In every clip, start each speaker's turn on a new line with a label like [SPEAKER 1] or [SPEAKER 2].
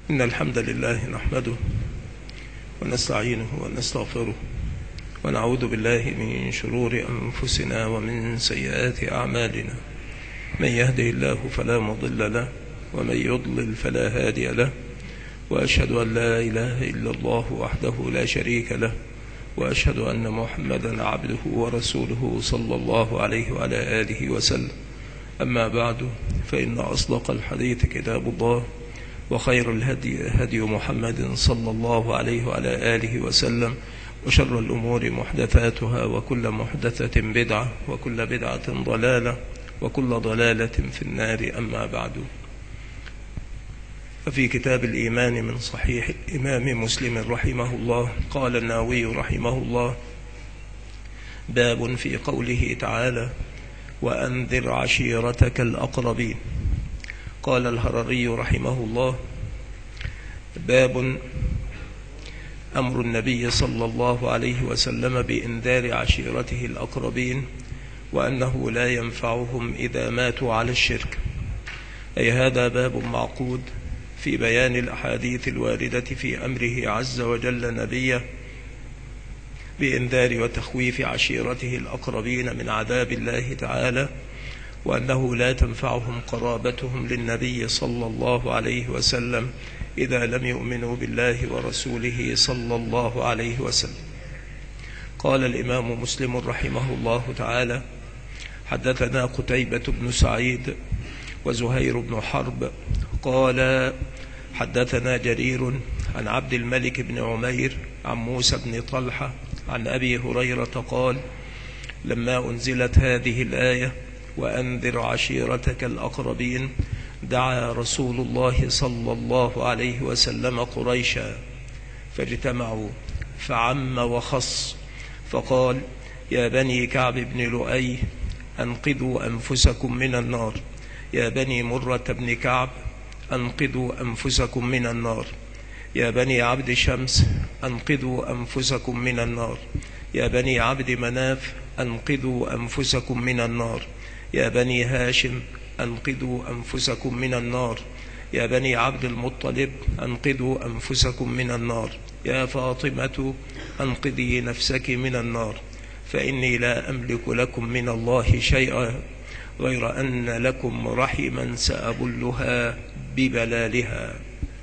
[SPEAKER 1] إن الحمد لله نحمده ونستعينه ونستغفره ونعوذ بالله من شرور أنفسنا ومن سيئات أعمالنا. من يهده الله فلا مضل له ومن يضلل فلا هادي له، وأشهد أن لا إله إلا الله وحده لا شريك له، وأشهد أن محمدا عبده ورسوله صلى الله عليه وعلى آله وسلم. أما بعد، فإن أصدق الحديث كتاب الله، وخير الهدي هدي محمد صلى الله عليه وعلى آله وسلم، وشر الأمور محدثاتها، وكل محدثة بدعة، وكل بدعة ضلالة، وكل ضلالة في النار. أما بعد، ففي كتاب الإيمان من صحيح الإمام مسلم رحمه الله قال النووي رحمه الله: باب في قوله تعالى: وأنذر عشيرتك الأقربين. قال الهرري رحمه الله: باب أمر النبي صلى الله عليه وسلم بإنذار عشيرته الأقربين، وأنه لا ينفعهم إذا ماتوا على الشرك. أي هذا باب معقود في بيان الأحاديث الواردة في أمره عز وجل نبيه بإنذار وتخويف عشيرته الأقربين من عذاب الله تعالى، وأنه لا تنفعهم قرابتهم للنبي صلى الله عليه وسلم إذا لم يؤمنوا بالله ورسوله صلى الله عليه وسلم. قال الإمام مسلم رحمه الله تعالى: حدثنا قتيبة بن سعيد وزهير بن حرب قال حدثنا جرير عن عبد الملك بن عمير عن موسى بن طلحة عن أبي هريرة قال: لما أنزلت هذه الآية وأنذر عشيرتك الأقربين، دعا رسول الله صلى الله عليه وسلم قريشا فاجتمعوا فعم وخص، فقال: يا بني كعب بن لؤي أنقذوا أنفسكم من النار، يا بني مرة بن كعب أنقذوا أنفسكم من النار، يا بني عبد شمس أنقذوا أنفسكم من النار، يا بني عبد مناف أنقذوا أنفسكم من النار، يا بني هاشم أنقذوا أنفسكم من النار، يا بني عبد المطلب أنقذوا أنفسكم من النار، يا فاطمة أنقذي نفسك من النار، فإني لا أملك لكم من الله شيئا غير أن لكم رحما سأبلها ببلالها.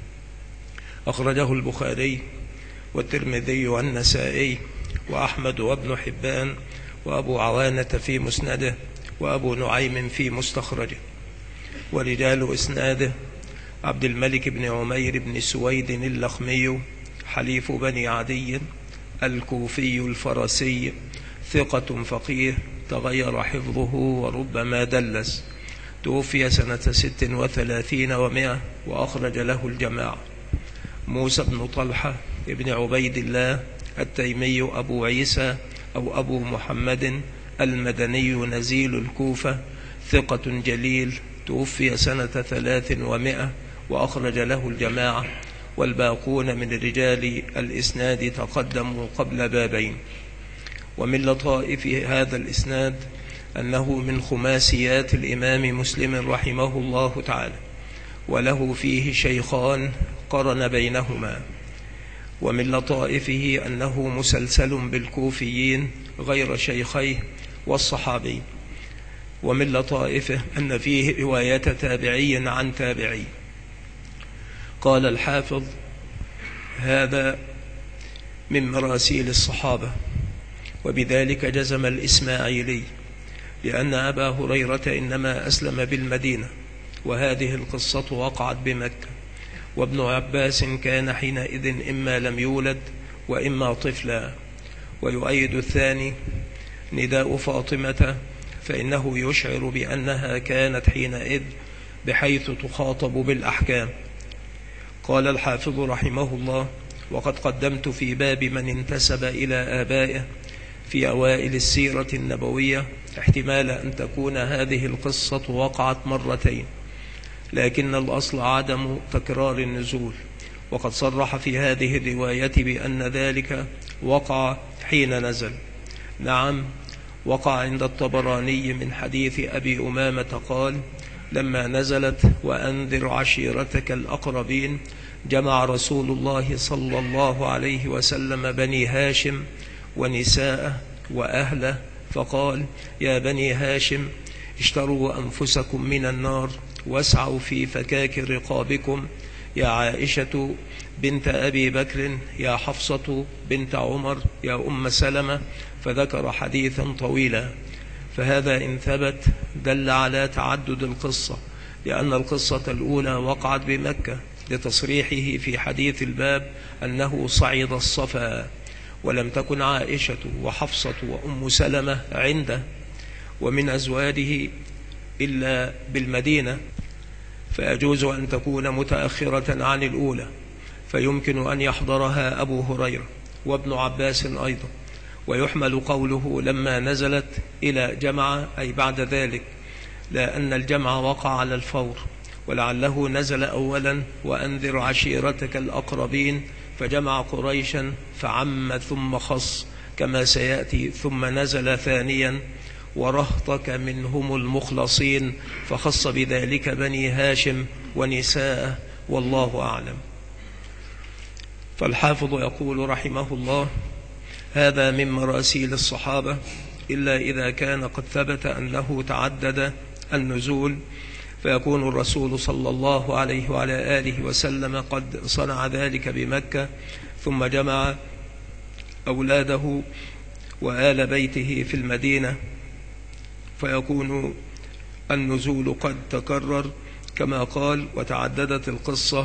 [SPEAKER 1] أخرجه البخاري والترمذي والنسائي وأحمد وابن حبان وأبو عوانة في مسنده وأبو نعيم في مستخرجه. ورجال إسناده: عبد الملك بن عمير بن سويد اللخمي حليف بني عدي الكوفي الفرسي، ثقة فقيه تغير حفظه وربما دلس، توفي سنة 36 و100 وأخرج له الجماعة. موسى بن طلحة ابن عبيد الله التيمي أبو عيسى أو أبو محمد المدني نزيل الكوفة، ثقة جليل، توفي سنة 3 و100 وأخرج له الجماعة، والباقون من رجال الإسناد تقدموا قبل بابين. ومن لطائف هذا الإسناد أنه من خماسيات الإمام مسلم رحمه الله تعالى، وله فيه شيخان قرن بينهما. ومن لطائفه أنه مسلسل بالكوفيين غير شيخيه والصحابي. ومن لطائفه أن فيه رواية تابعي عن تابعي. قال الحافظ: هذا من مراسيل الصحابة، وبذلك جزم الإسماعيلي، لأن أبا هريرة إنما أسلم بالمدينة، وهذه القصة وقعت بمكة، وابن عباس كان حينئذ إما لم يولد وإما طفلا. ويؤيد الثاني نداء فاطمة، فإنه يشعر بأنها كانت حينئذ بحيث تخاطب بالأحكام. قال الحافظ رحمه الله: وقد قدمت في باب من انتسب إلى آبائه في أوائل السيرة النبوية احتمال أن تكون هذه القصة وقعت مرتين، لكن الأصل عدم تكرار النزول، وقد صرح في هذه الرواية بأن ذلك وقع حين نزل. نعم، وقع عند الطبراني من حديث أبي أمامة قال: لما نزلت وأنذر عشيرتك الأقربين جمع رسول الله صلى الله عليه وسلم بني هاشم ونساءه وأهله، فقال: يا بني هاشم، اشتروا أنفسكم من النار واسعوا في فكاك رقابكم، يا عائشة بنت أبي بكر، يا حفصة بنت عمر، يا أم سلمة، فذكر حديثا طويلا. فهذا إن ثبت دل على تعدد القصة، لأن القصة الأولى وقعت بمكة لتصريحه في حديث الباب أنه صعد الصفا، ولم تكن عائشة وحفصة وأم سلمة عنده ومن أزواجه إلا بالمدينة، فيجوز أن تكون متأخرة عن الأولى، فيمكن أن يحضرها أبو هريرة وابن عباس أيضا. ويحمل قوله لما نزلت إلى جمع أي بعد ذلك، لأن الجمع وقع على الفور، ولعله نزل أولا وأنذر عشيرتك الأقربين، فجمع قريشا فعم ثم خص كما سيأتي، ثم نزل ثانيا ورهطك منهم المخلصين، فخص بذلك بني هاشم ونساءه، والله أعلم. فالحافظ يقول رحمه الله: هذا من مراسيل الصحابة، إلا إذا كان قد ثبت أنه تعدد النزول، فيكون الرسول صلى الله عليه وعلى آله وسلم قد صنع ذلك بمكة، ثم جمع أولاده وآل بيته في المدينة، فيكون النزول قد تكرر كما قال، وتعددت القصة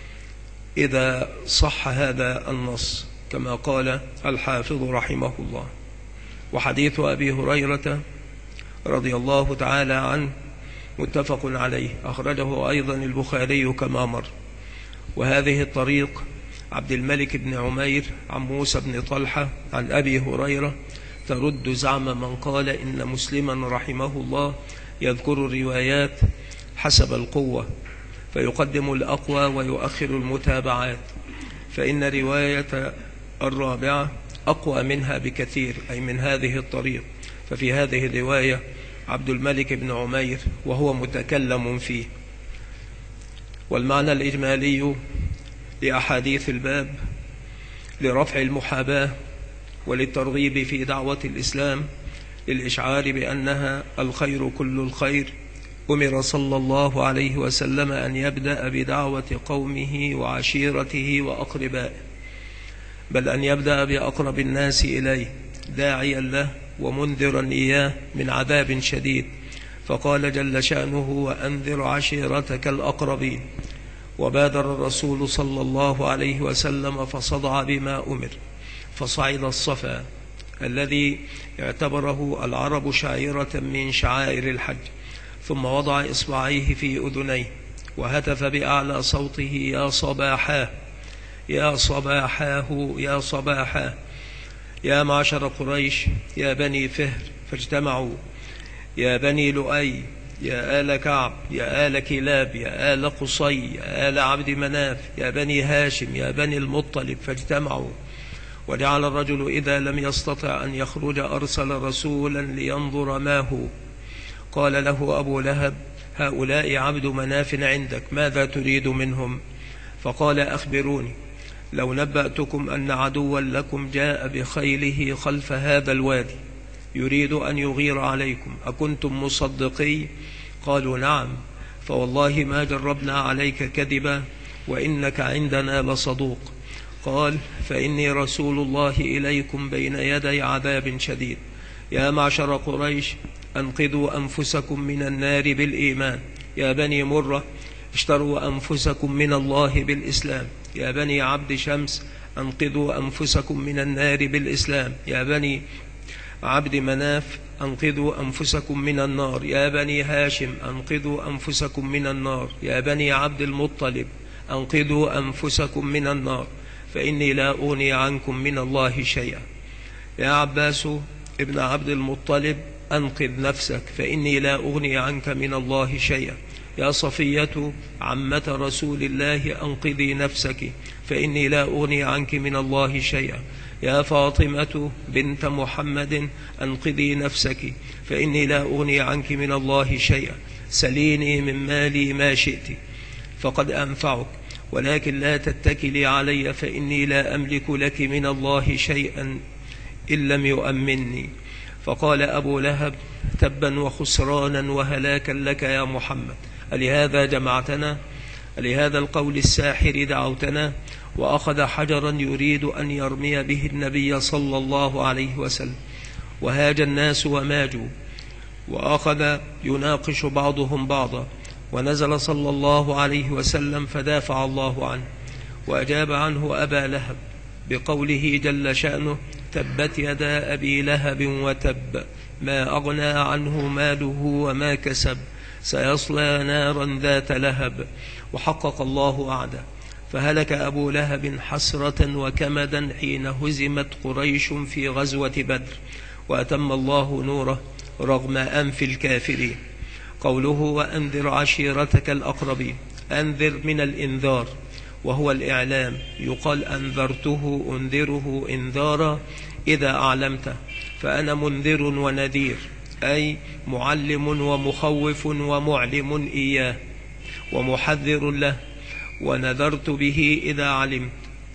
[SPEAKER 1] إذا صح هذا النص كما قال الحافظ رحمه الله. وحديث أبي هريرة رضي الله تعالى عنه متفق عليه، أخرجه أيضا البخاري كما مر. وهذه الطريق عبد الملك بن عمير عن موسى بن طلحة عن أبي هريرة ترد زعم من قال إن مسلما رحمه الله يذكر الروايات حسب القوة، فيقدم الأقوى ويؤخر المتابعات، فإن رواية الرابعة أقوى منها بكثير، أي من هذه الطريق. ففي هذه الرواية عبد الملك بن عمير وهو متكلم فيه. والمعنى الإجمالي لأحاديث الباب لرفع المحاباة وللترغيب في دعوة الإسلام، للإشعار بأنها الخير كل الخير. أمر صلى الله عليه وسلم أن يبدأ بدعوة قومه وعشيرته وأقربائه، بل أن يبدأ بأقرب الناس إليه داعيا له ومنذرا إياه من عذاب شديد، فقال جل شأنه: وأنذر عشيرتك الأقربين. وبادر الرسول صلى الله عليه وسلم فصدع بما أمر، فصعد الصفا الذي اعتبره العرب شعيرة من شعائر الحج، ثم وضع إصبعيه في أذنيه وهتف بأعلى صوته: يا صباحاه، يا صباحاه، يا صباحاه، يا معشر قريش، يا بني فهر فاجتمعوا، يا بني لؤي، يا آل كعب، يا آل كلاب، يا آل قصي، يا آل عبد مناف، يا بني هاشم، يا بني المطلب فاجتمعوا. وجعل الرجل إذا لم يستطع أن يخرج أرسل رسولا لينظر ما هو. قال له أبو لهب: هؤلاء عبد مناف عندك، ماذا تريد منهم؟ فقال: أخبروني، لو نبأتكم أن عدوا لكم جاء بخيله خلف هذا الوادي يريد أن يغير عليكم، أكنتم مصدقي؟ قالوا: نعم، فوالله ما جربنا عليك كذبا، وإنك عندنا لصدوق. قال: فإني رسول الله إليكم بين يدي عذاب شديد. يا معشر قريش، أنقذوا أنفسكم من النار بالإيمان. يا بني مرة، اشتروا أنفسكم من الله بالإسلام. يا بني عبد شمس، أنقذوا أنفسكم من النار بالإسلام. يا بني عبد مناف، أنقذوا أنفسكم من النار. يا بني هاشم، أنقذوا أنفسكم من النار. يا بني عبد المطلب، أنقذوا أنفسكم من النار، فإني لا أغني عنكم من الله شيئا. يا عباس ابن عبد المطلب، أنقذ نفسك، فإني لا أغني عنك من الله شيئا. يا صفية عمة رسول الله، أنقذي نفسك، فإني لا أغني عنك من الله شيئا. يا فاطمة بنت محمد، أنقذي نفسك، فإني لا أغني عنك من الله شيئا. سليني من مالي ما شئت فقد أنفعك، ولكن لا تتكلي علي فإني لا أملك لك من الله شيئا إن لم يؤمني. فقال أبو لهب: تبا وخسرانا وهلاكا لك يا محمد، ألهذا جمعتنا؟ ألهذا القول الساحر دعوتنا؟ وأخذ حجرا يريد أن يرمي به النبي صلى الله عليه وسلم، وهاج الناس وماجوا، وأخذ يناقش بعضهم بعضا، ونزل صلى الله عليه وسلم فدافع الله عنه، وأجاب عنه أبا لهب بقوله جل شأنه: تبت يدا أبي لهب وتب، ما أغنى عنه ماله وما كسب، سيصلى نارا ذات لهب. وحقق الله وعده، فهلك أبو لهب حسرة وكمدا حين هزمت قريش في غزوة بدر، وأتم الله نوره رغم أنف الكافرين. قوله: وأنذر عشيرتك الأقربين، أنذر من الإنذار وهو الإعلام، يقال أنذرته أنذره إنذارا إذا أعلمته، فأنا منذر ونذير، أي معلم ومخوف ومعلم إياه ومحذر له، ونذرت به إذا علمت.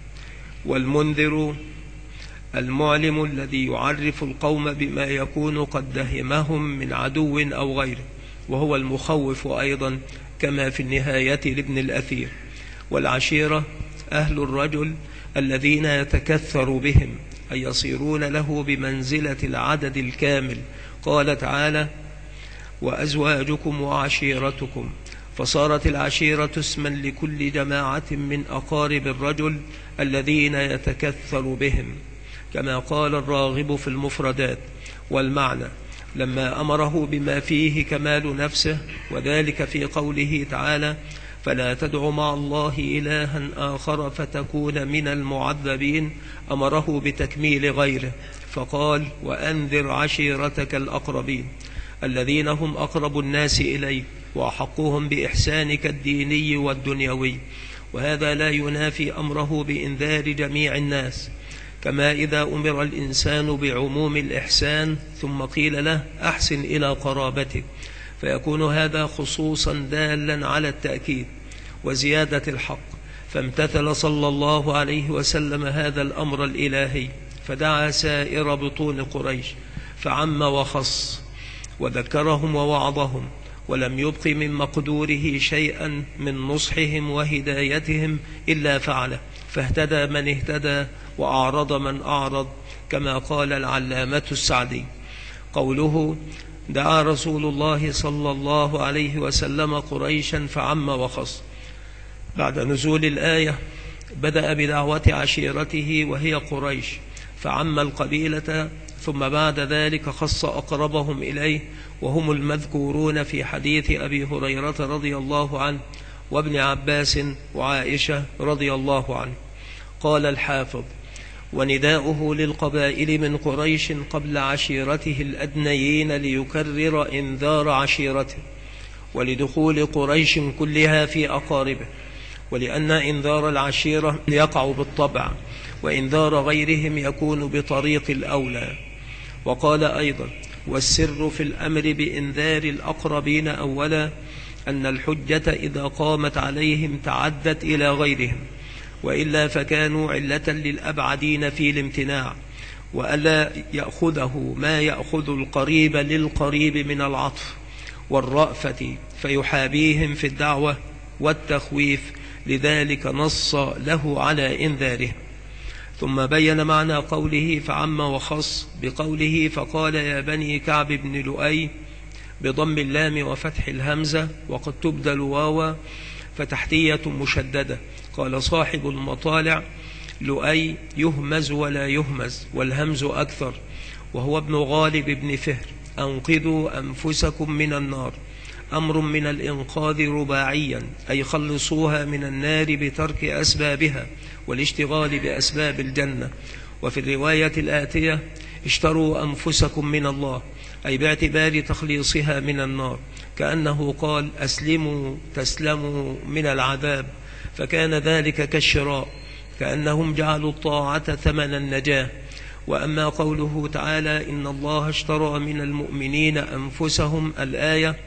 [SPEAKER 1] والمنذر المعلم الذي يعرف القوم بما يكون قد دهمهم من عدو أو غيره، وهو المخوف أيضا كما في النهاية لابن الأثير. والعشيرة أهل الرجل الذين يتكثر بهم، أي يصيرون له بمنزلة العدد الكامل. قال تعالى: وأزواجكم وعشيرتكم، فصارت العشيرة اسما لكل جماعة من أقارب الرجل الذين يتكثر بهم، كما قال الراغب في المفردات. والمعنى لما أمره بما فيه كمال نفسه، وذلك في قوله تعالى: فلا تدع مع الله إلها آخر فتكون من المعذبين، أمره بتكميل غيره، فقال: وأنذر عشيرتك الأقربين، الذين هم أقرب الناس إليك وأحقهم بإحسانك الديني والدنيوي. وهذا لا ينافي أمره بإنذار جميع الناس، كما إذا أمر الإنسان بعموم الإحسان ثم قيل له: أحسن إلى قرابتك، فيكون هذا خصوصا دالا على التأكيد وزيادة الحق. فامتثل صلى الله عليه وسلم هذا الأمر الإلهي، فدعا سائر بطون قريش فعم وخص، وذكرهم ووعظهم، ولم يبق من مقدوره شيئا من نصحهم وهدايتهم إلا فعله، فاهتدى من اهتدى وأعرض من أعرض، كما قال العلامة السعدي. قوله: دعا رسول الله صلى الله عليه وسلم قريشا فعم وخص، بعد نزول الآية بدأ بدعوة عشيرته وهي قريش، فعم القبيلة، ثم بعد ذلك خص أقربهم إليه، وهم المذكورون في حديث أبي هريرة رضي الله عنه وابن عباس وعائشة رضي الله عنه. قال الحافظ: ونداؤه للقبائل من قريش قبل عشيرته الأدنيين ليكرر إنذار عشيرته، ولدخول قريش كلها في أقاربه، ولأن إنذار العشيرة يقع بالطبع، وإنذار غيرهم يكون بطريق الأولى. وقال أيضا: والسر في الأمر بإنذار الأقربين أولا أن الحجة إذا قامت عليهم تعدت إلى غيرهم، وإلا فكانوا علة للأبعدين في الامتناع، وألا يأخذه ما يأخذ القريب للقريب من العطف والرأفة، فيحابيهم في الدعوة والتخويف، لذلك نص له على إنذاره. ثم بين معنى قوله فعم وخص بقوله: فقال يا بني كعب بن لؤي، بضم اللام وفتح الهمزة، وقد تبدل واوا فتحتية مشددة. قال صاحب المطالع: لؤي يهمز ولا يهمز، والهمز أكثر، وهو ابن غالب بن فهر. أنقذوا أنفسكم من النار، أمر من الإنقاذ رباعيا، أي خلصوها من النار بترك أسبابها والاشتغال بأسباب الجنة. وفي الرواية الآتية: اشتروا أنفسكم من الله، أي باعتبار تخليصها من النار، كأنه قال: أسلموا تسلموا من العذاب، فكان ذلك كالشراء، كأنهم جعلوا الطاعة ثمن النجاة. وأما قوله تعالى: إن الله اشترى من المؤمنين أنفسهم، الآية،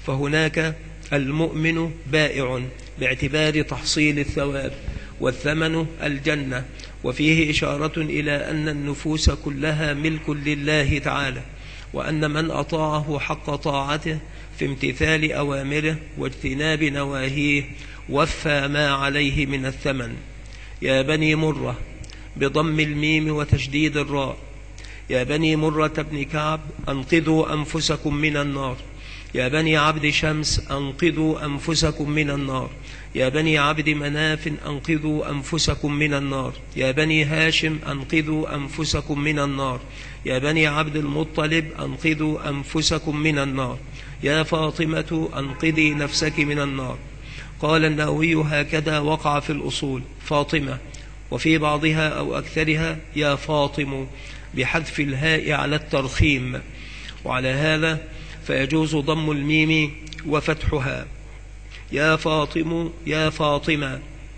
[SPEAKER 1] فهناك المؤمن بائع باعتبار تحصيل الثواب، والثمن الجنة، وفيه إشارة إلى أن النفوس كلها ملك لله تعالى، وأن من أطاعه حق طاعته في امتثال أوامره واجتناب نواهيه وفى ما عليه من الثمن. يا بني مرة بضم الميم وتشديد الراء، يا بني مرة بن كعب أنقذوا أنفسكم من النار، يا بني عبد شمس أنقذوا أنفسكم من النار، يا بني عبد مناف أنقذوا أنفسكم من النار، يا بني هاشم أنقذوا أنفسكم من النار، يا بني عبد المطلب أنقذوا أنفسكم من النار، يا فاطمة أنقذي نفسك من النار. قال النووي هكذا وقع في الأصول فاطمة، وفي بعضها أو أكثرها يا فاطم بحذف الهاء على الترخيم، وعلى هذا فيجوز ضم الميم وفتحها. يا فاطم يا فاطمة.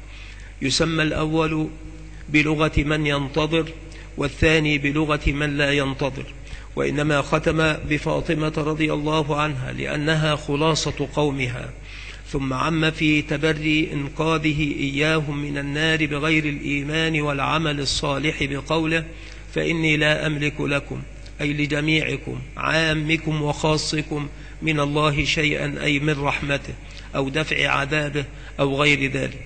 [SPEAKER 1] يسمى الأول بلغة من ينتظر، والثاني بلغة من لا ينتظر، وإنما ختم بفاطمة رضي الله عنها لأنها خلاصة قومها، ثم عم في تبري إنقاذه إياهم من النار بغير الإيمان والعمل الصالح بقوله فإني لا أملك لكم، أي لجميعكم عامكم وخاصكم من الله شيئا، أي من رحمته أو دفع عذابه أو غير ذلك.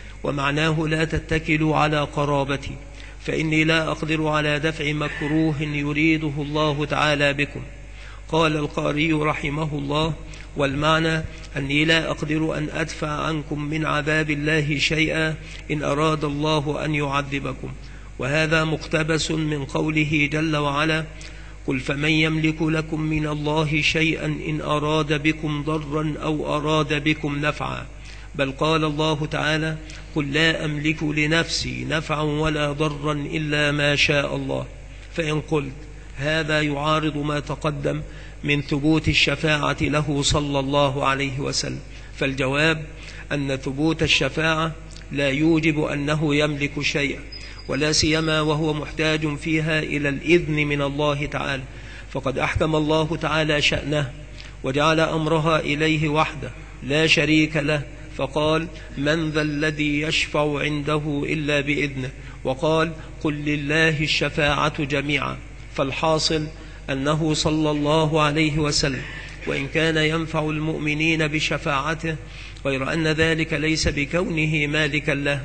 [SPEAKER 1] ومعناه لا تتكلوا على قرابتي، فإني لا أقدر على دفع مكروه يريده الله تعالى بكم. قال القاري رحمه الله: والمعنى أني لا أقدر أن أدفع عنكم من عذاب الله شيئا إن أراد الله أن يعذبكم. وهذا مقتبس من قوله جل وعلا: قل فمن يملك لكم من الله شيئا إن أراد بكم ضرا أو أراد بكم نفعا. بل قال الله تعالى: قل لا أملك لنفسي نفعا ولا ضرا إلا ما شاء الله. فإن قلت هذا يعارض ما تقدم من ثبوت الشفاعة له صلى الله عليه وسلم، فالجواب أن ثبوت الشفاعة لا يوجب أنه يملك شيئا، ولا سيما وهو محتاج فيها إلى الإذن من الله تعالى، فقد أحكم الله تعالى شأنه وجعل أمرها إليه وحده لا شريك له، فقال: من ذا الذي يشفع عنده إلا بإذنه، وقال: قل لله الشفاعة جميعا. فالحاصل أنه صلى الله عليه وسلم وإن كان ينفع المؤمنين بشفاعته، غير أن ذلك ليس بكونه مالكا له،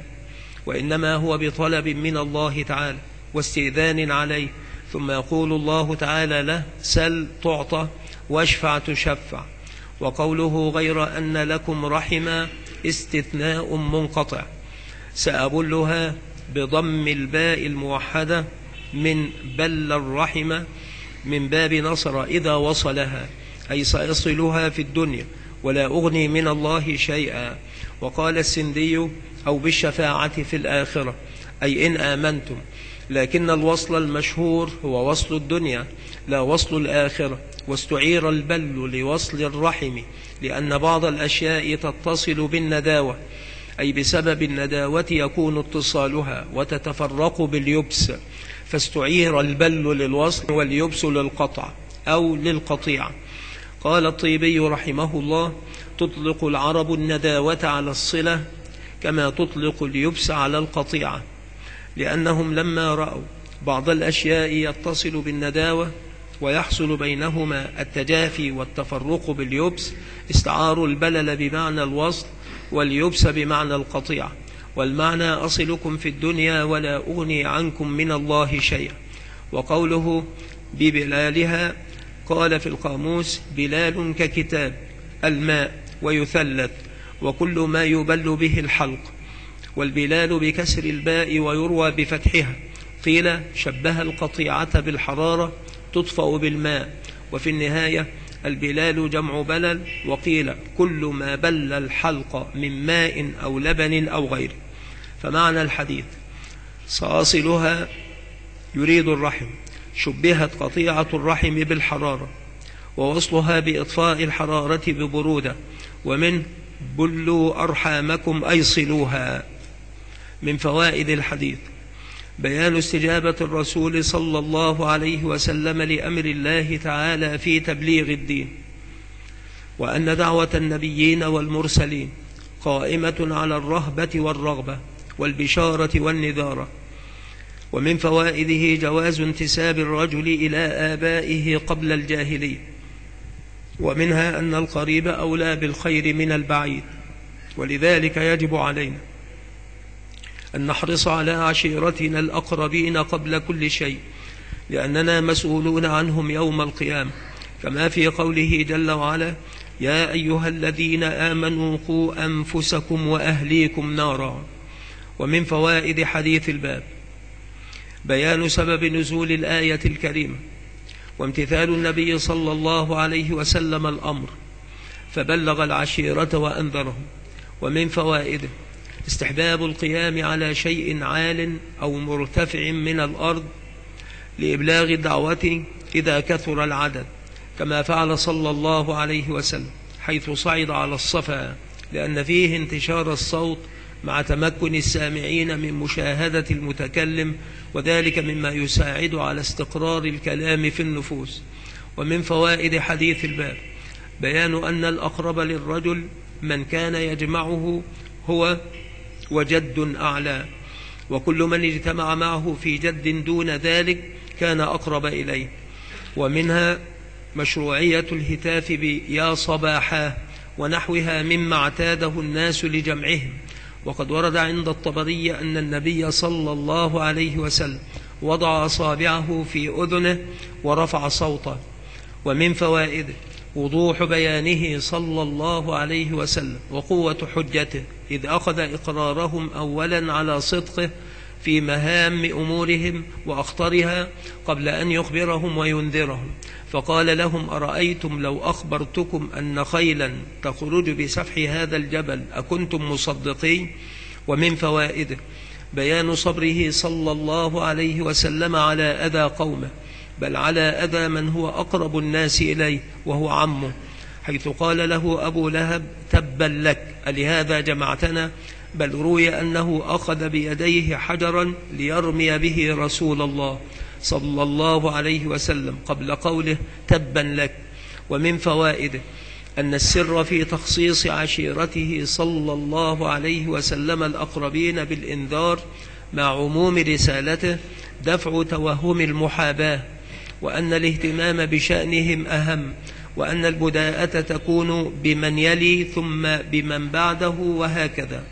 [SPEAKER 1] وإنما هو بطلب من الله تعالى واستئذان عليه، ثم يقول الله تعالى له: سل تعطى واشفع تشفع. وقوله غير أن لكم رحما استثناء منقطع، سأبلها بضم الباء الموحدة من بل الرحمة من باب نصر إذا وصلها، أي سيصلها في الدنيا ولا أغني من الله شيئا. وقال السندي: أو بالشفاعة في الآخرة، أي إن آمنتم، لكن الوصل المشهور هو وصل الدنيا لا وصل الآخرة. واستعير البل لوصل الرحم لأن بعض الأشياء تتصل بالنداوة، أي بسبب النداوة يكون اتصالها وتتفرق باليبس، فاستعير البل للوصل واليبس للقطع أو للقطيعة. قال الطيبي رحمه الله: تطلق العرب النداوة على الصلة كما تطلق اليبس على القطيعة، لأنهم لما رأوا بعض الأشياء يتصل بالنداوة ويحصل بينهما التجافي والتفرق باليبس، استعاروا البلل بمعنى الوصل واليبس بمعنى القطيعة. والمعنى: أصلكم في الدنيا ولا أغني عنكم من الله شيئا. وقوله ببلالها، قال في القاموس: بلال ككتاب الماء ويثلث وكل ما يبل به الحلق. والبلال بكسر الباء ويروى بفتحها. قيل شبه القطيعة بالحرارة تطفأ بالماء. وفي النهاية البلال جمع بلل، وقيل كل ما بل الحلق من ماء أو لبن أو غيره. فمعنى الحديث: صاصلها يريد الرحم، شبهت قطيعة الرحم بالحرارة، ووصلها بإطفاء الحرارة ببرودة، ومن بلوا أرحامكم أي صلوها. من فوائد الحديث بيان استجابة الرسول صلى الله عليه وسلم لأمر الله تعالى في تبليغ الدين، وأن دعوة النبيين والمرسلين قائمة على الرهبة والرغبة والبشارة والنذارة. ومن فوائده جواز انتساب الرجل إلى آبائه قبل الجاهلية، ومنها أن القريب أولى بالخير من البعيد، ولذلك يجب علينا أن نحرص على عشيرتنا الأقربين قبل كل شيء، لأننا مسؤولون عنهم يوم القيامة، كما في قوله جل وعلا: يا أيها الذين آمنوا قوا أنفسكم وأهليكم نارا. ومن فوائد حديث الباب بيان سبب نزول الآية الكريمة، وامتثال النبي صلى الله عليه وسلم الأمر فبلغ العشيرة وأنذرهم. ومن فوائده استحباب القيام على شيء عال أو مرتفع من الأرض لإبلاغ الدعوة إذا كثر العدد، كما فعل صلى الله عليه وسلم حيث صعد على الصفا، لأن فيه انتشار الصوت مع تمكن السامعين من مشاهدة المتكلم، وذلك مما يساعد على استقرار الكلام في النفوس. ومن فوائد حديث الباب بيان أن الأقرب للرجل من كان يجمعه هو وجد أعلى، وكل من اجتمع معه في جد دون ذلك كان أقرب إليه. ومنها مشروعية الهتاف بيا صباحا ونحوها مما اعتاده الناس لجمعهم، وقد ورد عند الطبري أن النبي صلى الله عليه وسلم وضع أصابعه في أذنه ورفع صوته. ومن فوائده وضوح بيانه صلى الله عليه وسلم وقوة حجته، إذ أخذ إقرارهم أولا على صدقه في مهام أمورهم وأخطرها قبل أن يخبرهم وينذرهم، فقال لهم: أرأيتم لو أخبرتكم أن خيلا تخرج بسفح هذا الجبل أكنتم مصدقين؟ ومن فوائده بيان صبره صلى الله عليه وسلم على أذى قومه، بل على أذى من هو أقرب الناس إليه وهو عمه، حيث قال له أبو لهب: تبا لك ألهذا جمعتنا؟ بل روي أنه أخذ بيديه حجرا ليرمي به رسول الله صلى الله عليه وسلم قبل قوله تبا لك. ومن فوائده أن السر في تخصيص عشيرته صلى الله عليه وسلم الأقربين بالإنذار مع عموم رسالته دفع توهم المحاباة، وأن الاهتمام بشأنهم أهم، وأن البداءة تكون بمن يلي ثم بمن بعده وهكذا.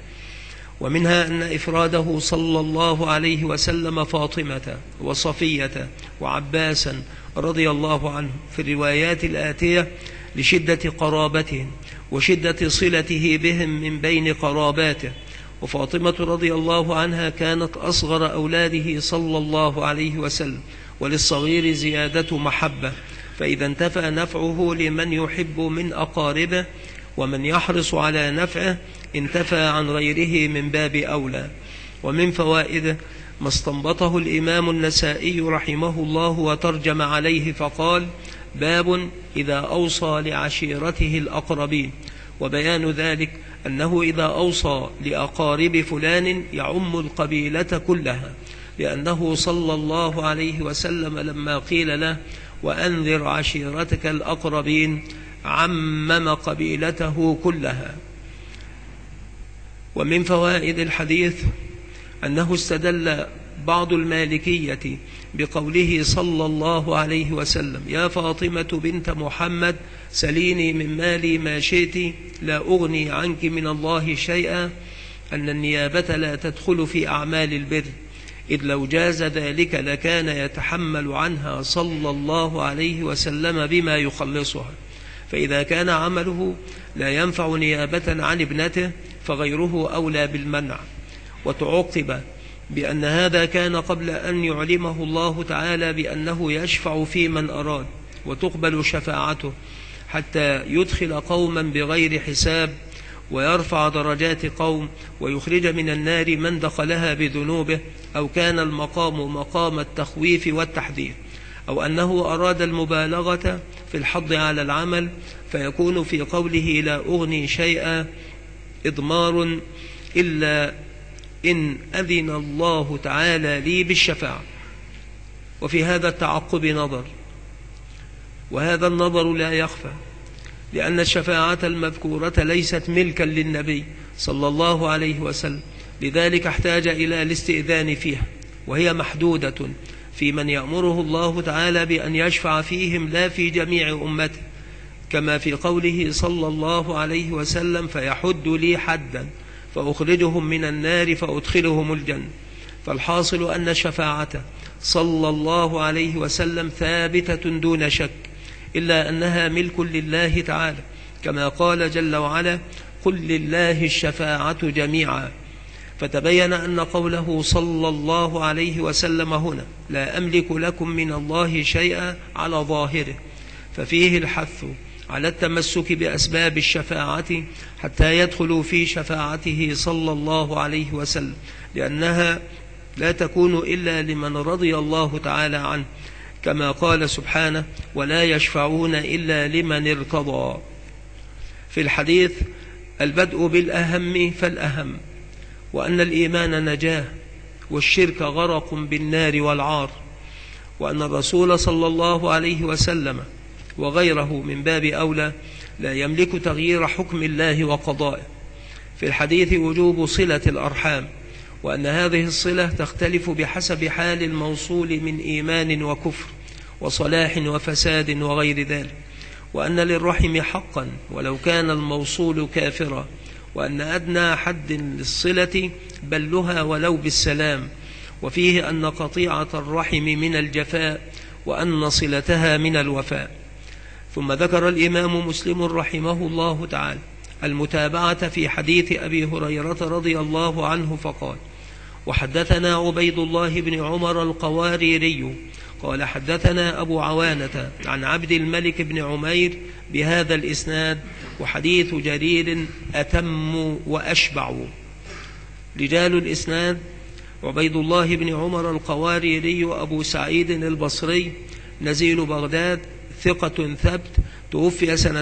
[SPEAKER 1] ومنها أن إفراده صلى الله عليه وسلم فاطمة وصفية وعباسا رضي الله عنه في الروايات الآتية لشدة قرابتهم وشدة صلته بهم من بين قراباته. وفاطمة رضي الله عنها كانت أصغر أولاده صلى الله عليه وسلم، وللصغير زيادة محبة، فإذا انتفى نفعه لمن يحب من أقاربه ومن يحرص على نفعه انتفى عن غيره من باب أولى. ومن فوائده ما استنبطه الإمام النسائي رحمه الله وترجم عليه فقال: باب إذا أوصى لعشيرته الأقربين، وبيان ذلك أنه إذا أوصى لأقارب فلان يعم القبيلة كلها، لأنه صلى الله عليه وسلم لما قيل له وأنذر عشيرتك الأقربين عمم قبيلته كلها. ومن فوائد الحديث أنه استدل بعض المالكية بقوله صلى الله عليه وسلم: يا فاطمة بنت محمد سليني من مالي ما شئت لا أغني عنك من الله شيئا، أن النيابة لا تدخل في أعمال البر، إذ لو جاز ذلك لكان يتحمل عنها صلى الله عليه وسلم بما يخلصها، فإذا كان عمله لا ينفع نيابة عن ابنته فغيره أولى بالمنع. وتعقب بأن هذا كان قبل أن يعلمه الله تعالى بأنه يشفع في من أراد وتقبل شفاعته، حتى يدخل قوما بغير حساب ويرفع درجات قوم ويخرج من النار من دخلها بذنوبه، أو كان المقام مقام التخويف والتحذير، أو أنه أراد المبالغة في الحض على العمل، فيكون في قوله لا أغني شيئا إضمار إلا إن أذن الله تعالى لي بالشفاعة. وفي هذا التعقب نظر، وهذا النظر لا يخفى، لأن الشفاعة المذكورة ليست ملكا للنبي صلى الله عليه وسلم، لذلك احتاج إلى الاستئذان فيها، وهي محدودة في من يأمره الله تعالى بأن يشفع فيهم لا في جميع أمته، كما في قوله صلى الله عليه وسلم: فيحد لي حدا فأخرجهم من النار فأدخلهم الجنة. فالحاصل أن الشفاعة صلى الله عليه وسلم ثابتة دون شك، إلا أنها ملك لله تعالى، كما قال جل وعلا: قل لله الشفاعة جميعا. فتبين أن قوله صلى الله عليه وسلم هنا: لا أملك لكم من الله شيئا، على ظاهره، ففيه الحث على التمسك بأسباب الشفاعة حتى يدخلوا في شفاعته صلى الله عليه وسلم، لأنها لا تكون إلا لمن رضي الله تعالى عنه، كما قال سبحانه: ولا يشفعون إلا لمن ارتضى. في الحديث البدء بالأهم فالأهم، وأن الإيمان نجاة والشرك غرق بالنار والعار، وأن الرسول صلى الله عليه وسلم وغيره من باب أولى لا يملك تغيير حكم الله وقضائه. في الحديث وجوب صلة الأرحام، وأن هذه الصلة تختلف بحسب حال الموصول من إيمان وكفر وصلاح وفساد وغير ذلك، وأن للرحم حقا ولو كان الموصول كافرا، وأن أدنى حد للصلة بلها ولو بالسلام، وفيه أن قطيعة الرحم من الجفاء، وأن صلتها من الوفاء. ثم ذكر الإمام مسلم رحمه الله تعالى المتابعة في حديث أبي هريرة رضي الله عنه فقال: وحدثنا عبيد الله بن عمر القواريري قال حدثنا أبو عوانة عن عبد الملك بن عمير بهذا الإسناد، وحديث جرير أتم وأشبع. رجال الإسناد: عبيد الله بن عمر القواريري أبو سعيد البصري نزيل بغداد، ثقة ثبت، توفي سنة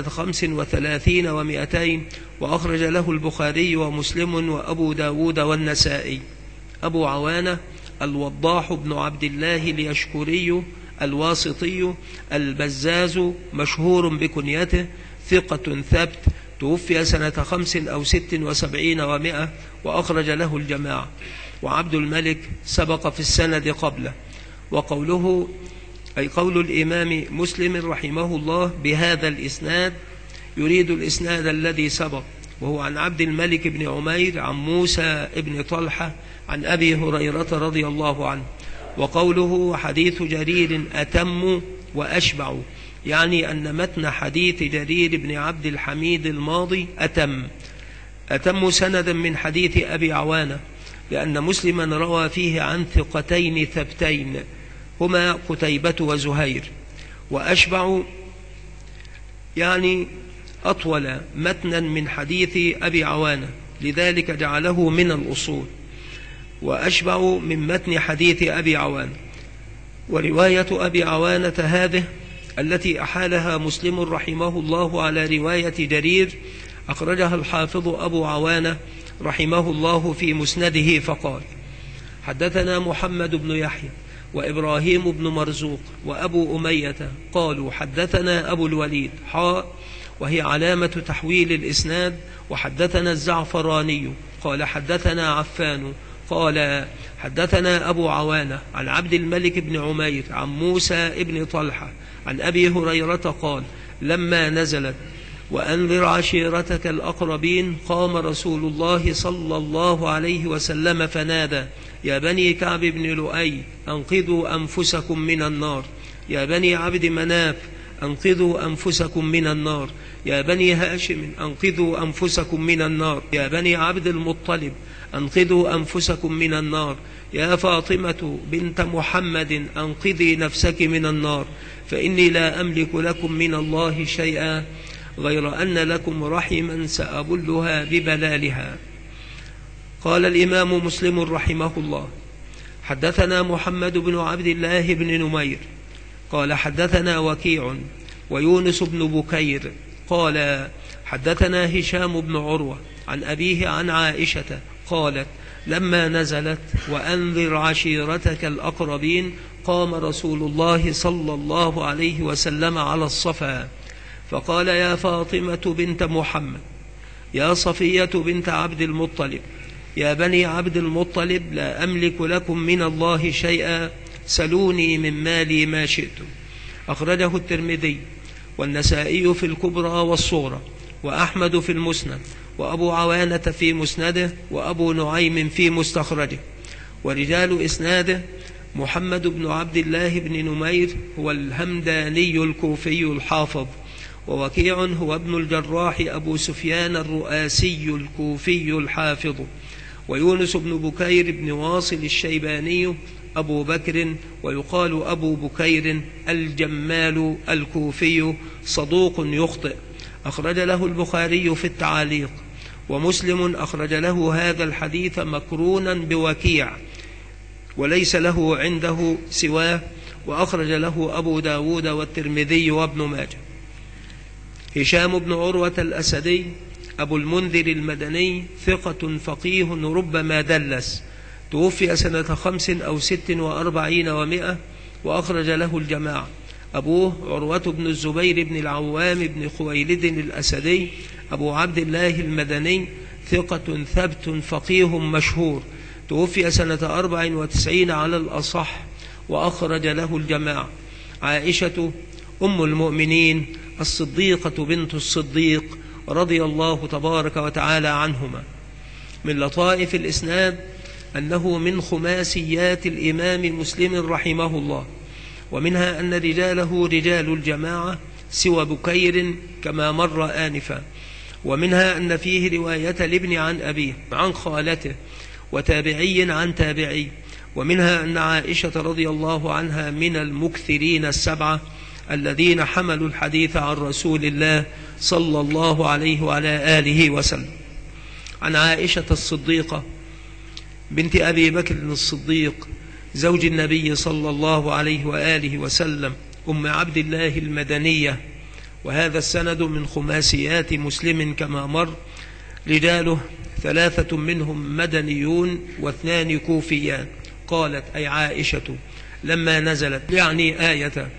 [SPEAKER 1] 35 و200، وأخرج له البخاري ومسلم وأبو داود والنسائي. أبو عوانة الوضاح بن عبد الله اليشكري الواسطي البزاز، مشهور بكنيته، ثقة ثبت، توفي سنة 5 أو 76 و100، وأخرج له الجماعة. وعبد الملك سبق في السند قبله. وقوله أي قول الإمام مسلم رحمه الله بهذا الإسناد يريد الإسناد الذي سبق، وهو عن عبد الملك بن عمير عن موسى بن طلحة عن أبي هريرة رضي الله عنه. وقوله حديث جرير أتم وأشبع، يعني أن متن حديث جرير بن عبد الحميد الماضي أتم سندا من حديث أبي عوانة، لأن مسلما روى فيه عن ثقتين ثبتين هما قتيبة وزهير. وأشبع يعني أطول متنا من حديث أبي عوانة، لذلك جعله من الأصول. وأشبع من متن حديث أبي عوانة. ورواية أبي عوانة هذه التي أحالها مسلم رحمه الله على رواية جرير أخرجها الحافظ أبو عوانة رحمه الله في مسنده فقال: حدثنا محمد بن يحيى وإبراهيم بن مرزوق وأبو أمية قالوا حدثنا أبو الوليد وهي علامة تحويل الإسناد. وحدثنا الزعفراني قال حدثنا عفان قال حدثنا أبو عوانة عن عبد الملك بن عمير عن موسى بن طلحة عن أبي هريرة قال: لما نزلت وأنذر عشيرتك الأقربين قام رسول الله صلى الله عليه وسلم فنادى: يا بني كعب بن لؤي أنقذوا أنفسكم من النار، يا بني عبد مناف أنقذوا أنفسكم من النار، يا بني هاشم أنقذوا أنفسكم من النار، يا بني عبد المطلب أنقذوا أنفسكم من النار، يا فاطمة بنت محمد أنقذي نفسك من النار، فإني لا أملك لكم من الله شيئا غير أن لكم رحما سأبلها ببلالها. قال الإمام مسلم رحمه الله: حدثنا محمد بن عبد الله بن نمير قال حدثنا وكيع ويونس بن بكير قال حدثنا هشام بن عروة عن أبيه عن عائشة قالت: لما نزلت وأنذر عشيرتك الأقربين قام رسول الله صلى الله عليه وسلم على الصفا فقال: يا فاطمة بنت محمد، يا صفية بنت عبد المطلب، يا بني عبد المطلب، لا أملك لكم من الله شيئا، سلوني من مالي ما شئتم. أخرجه الترمذي والنسائي في الكبرى والصغرى، وأحمد في المسند، وأبو عوانة في مسنده، وأبو نعيم في مستخرجه. ورجال إسناده: محمد بن عبد الله بن نمير هو الهمداني الكوفي الحافظ، ووكيع هو ابن الجراح أبو سفيان الرؤاسي الكوفي الحافظ، ويونس بن بكير بن واصل الشيباني أبو بكر، ويقال أبو بكير الجمال الكوفي، صدوق يخطئ. أخرج له البخاري في التعاليق، ومسلم أخرج له هذا الحديث مقرونا بوكيع وليس له عنده سواه، وأخرج له أبو داود والترمذي وابن ماجه. هشام بن عروة الأسدي أبو المنذر المدني ثقة فقيه ربما دلس، توفي سنة 5 أو 46 و100، وأخرج له الجماعة. أبوه عروة بن الزبير بن العوام بن خويلد الأسدي أبو عبد الله المدني ثقة ثبت فقيه مشهور، توفي سنة 94 على الأصح، وأخرج له الجماعة. عائشة أم المؤمنين الصديقة بنت الصديق رضي الله تبارك وتعالى عنهما. من لطائف الإسناد أنه من خماسيات الإمام مسلم رحمه الله، ومنها أن رجاله رجال الجماعة سوى بكير كما مر آنفا، ومنها أن فيه رواية لابن عن أبيه عن خالته، وتابعي عن تابعي، ومنها أن عائشة رضي الله عنها من المكثرين السبعة الذين حملوا الحديث عن رسول الله صلى الله عليه وعلى آله وسلم. عن عائشة الصديقة بنت أبي بكر الصديق زوج النبي صلى الله عليه وآله وسلم أم عبد الله المدنية، وهذا السند من خماسيات مسلم كما مر، رجاله 3 منهم مدنيون و2 كوفيان. قالت أي عائشة لما نزلت يعني آية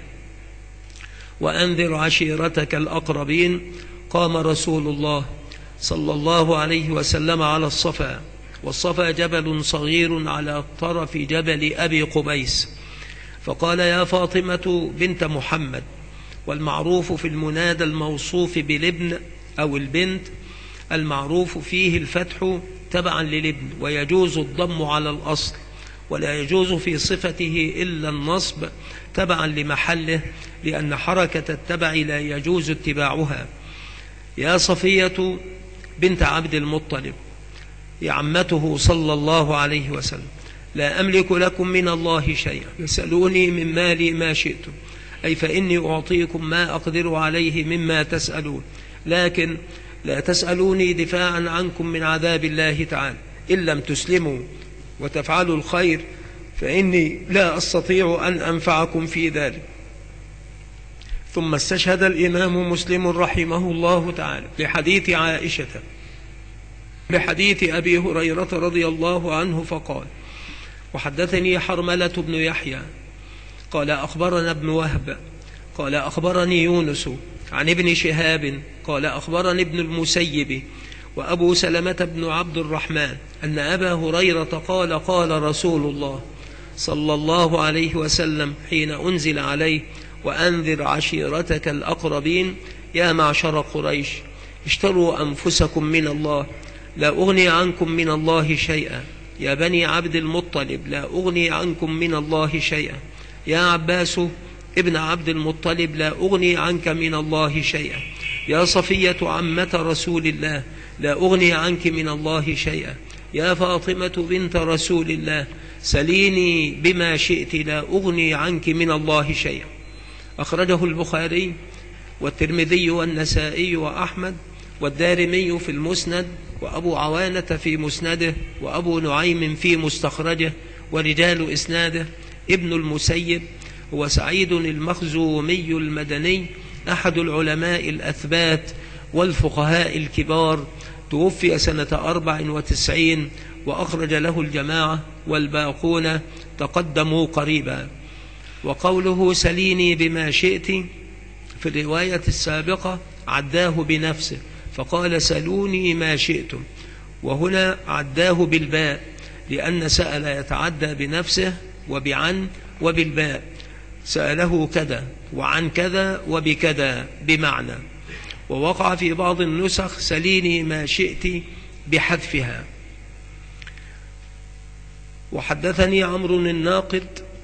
[SPEAKER 1] وأنذر عشيرتك الأقربين، قام رسول الله صلى الله عليه وسلم على الصفا، والصفا جبل صغير على طرف جبل أبي قبيس، فقال: يا فاطمة بنت محمد. والمعروف في المنادى الموصوف بالابن أو البنت المعروف فيه الفتح تبعا للابن، ويجوز الضم على الأصل، ولا يجوز في صفته إلا النصب تبعا لمحله، لأن حركة التبع لا يجوز اتباعها. يا صفية بنت عبد المطلب، يا عمته صلى الله عليه وسلم، لا أملك لكم من الله شيئا، سلوني من مالي ما شئتم، أي فإني أعطيكم ما أقدر عليه مما تسألون، لكن لا تسألوني دفاعا عنكم من عذاب الله تعالى، إن لم تسلموا وتفعلوا الخير فإني لا أستطيع أن أنفعكم في ذلك. ثم استشهد الإمام مسلم رحمه الله تعالى لحديث عائشة بحديث أبي هريرة رضي الله عنه فقال: وحدثني حرملة بن يحيى قال أخبرنا ابن وهب قال أخبرني يونس عن ابن شهاب قال أخبرني ابن المسيب وأبو سلمة بن عبد الرحمن أن أبا هريرة قال: قال رسول الله صلى الله عليه وسلم حين أنزل عليه: وأنذر عشيرتك الأقربين، يا معشر قريش اشتروا أنفسكم من الله، لا أغني عنكم من الله شيئا، يا بني عبد المطلب لا أغني عنكم من الله شيئا، يا عباس ابن عبد المطلب لا أغني عنك من الله شيئا، يا صفية عمة رسول الله لا أغني عنك من الله شيئا، يا فاطمة بنت رسول الله سليني بما شئت لا أغني عنك من الله شيئا. أخرجه البخاري والترمذي والنسائي وأحمد والدارمي في المسند، وأبو عوانة في مسنده، وأبو نعيم في مستخرجه. ورجال إسناده: ابن المسيب هو سعيد المخزومي المدني، أحد العلماء الأثبات والفقهاء الكبار، توفي سنة 94، وأخرج له الجماعة والباقون تقدموا قريبا. وقوله سليني بما شئت في الرواية السابقة عداه بنفسه فقال سلوني ما شئتم، وهنا عداه بالباء لأن سأل يتعدى بنفسه وبعن وبالباء، سأله كذا وعن كذا وبكذا بمعنى. ووقع في بعض النسخ سليني ما شئت بحذفها. وحدثني عمرو الناقد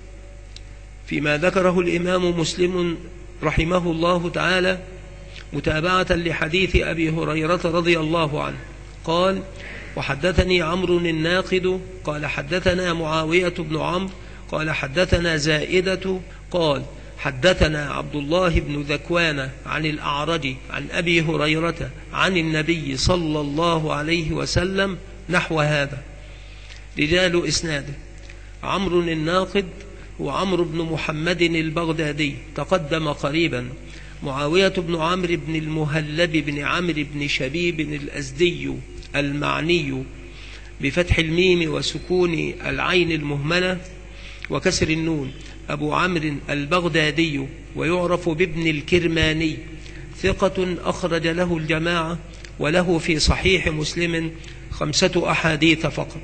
[SPEAKER 1] فيما ذكره الإمام مسلم رحمه الله تعالى متابعة لحديث أبي هريرة رضي الله عنه قال: وحدثني عمرو الناقد قال حدثنا معاوية بن عمرو قال حدثنا زائدة قال حدثنا عبد الله بن ذكوان عن الأعرج عن أبي هريرة عن النبي صلى الله عليه وسلم نحو هذا. رجال إسناده: عمرو الناقد وعمرو بن محمد البغدادي تقدم قريبا، معاوية بن عمرو بن المهلب بن عمرو بن شبيب الأزدي المعني بفتح الميم وسكون العين المهملة وكسر النون أبو عمرو البغدادي، ويعرف بابن الكرماني، ثقة أخرج له الجماعة، وله في صحيح مسلم 5 أحاديث فقط.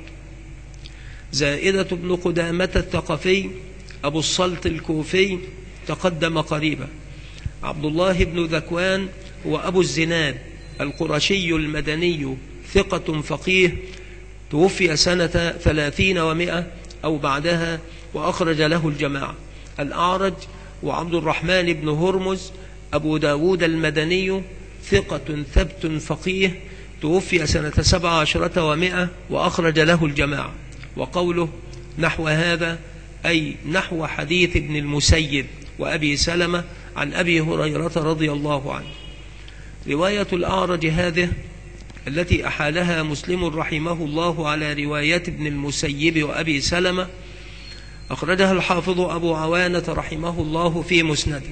[SPEAKER 1] زائدة بن قدامة الثقفي أبو الصلت الكوفي تقدم قريبا. عبد الله بن ذكوان هو أبو الزناد القرشي المدني، ثقة فقيه، توفي سنة 30 و100 أو بعدها، وأخرج له الجماعة. الأعرج وعبد الرحمن بن هرمز أبو داود المدني، ثقة ثبت فقيه، توفي سنة 17 و100 وأخرج له الجماعة. وقوله نحو هذا أي نحو حديث ابن المسيب وأبي سلمة عن أبي هريرة رضي الله عنه. رواية الأعرج هذه التي أحالها مسلم رحمه الله على رواية ابن المسيب وأبي سلمة أخرجها الحافظ أبو عوانة رحمه الله في مسنده.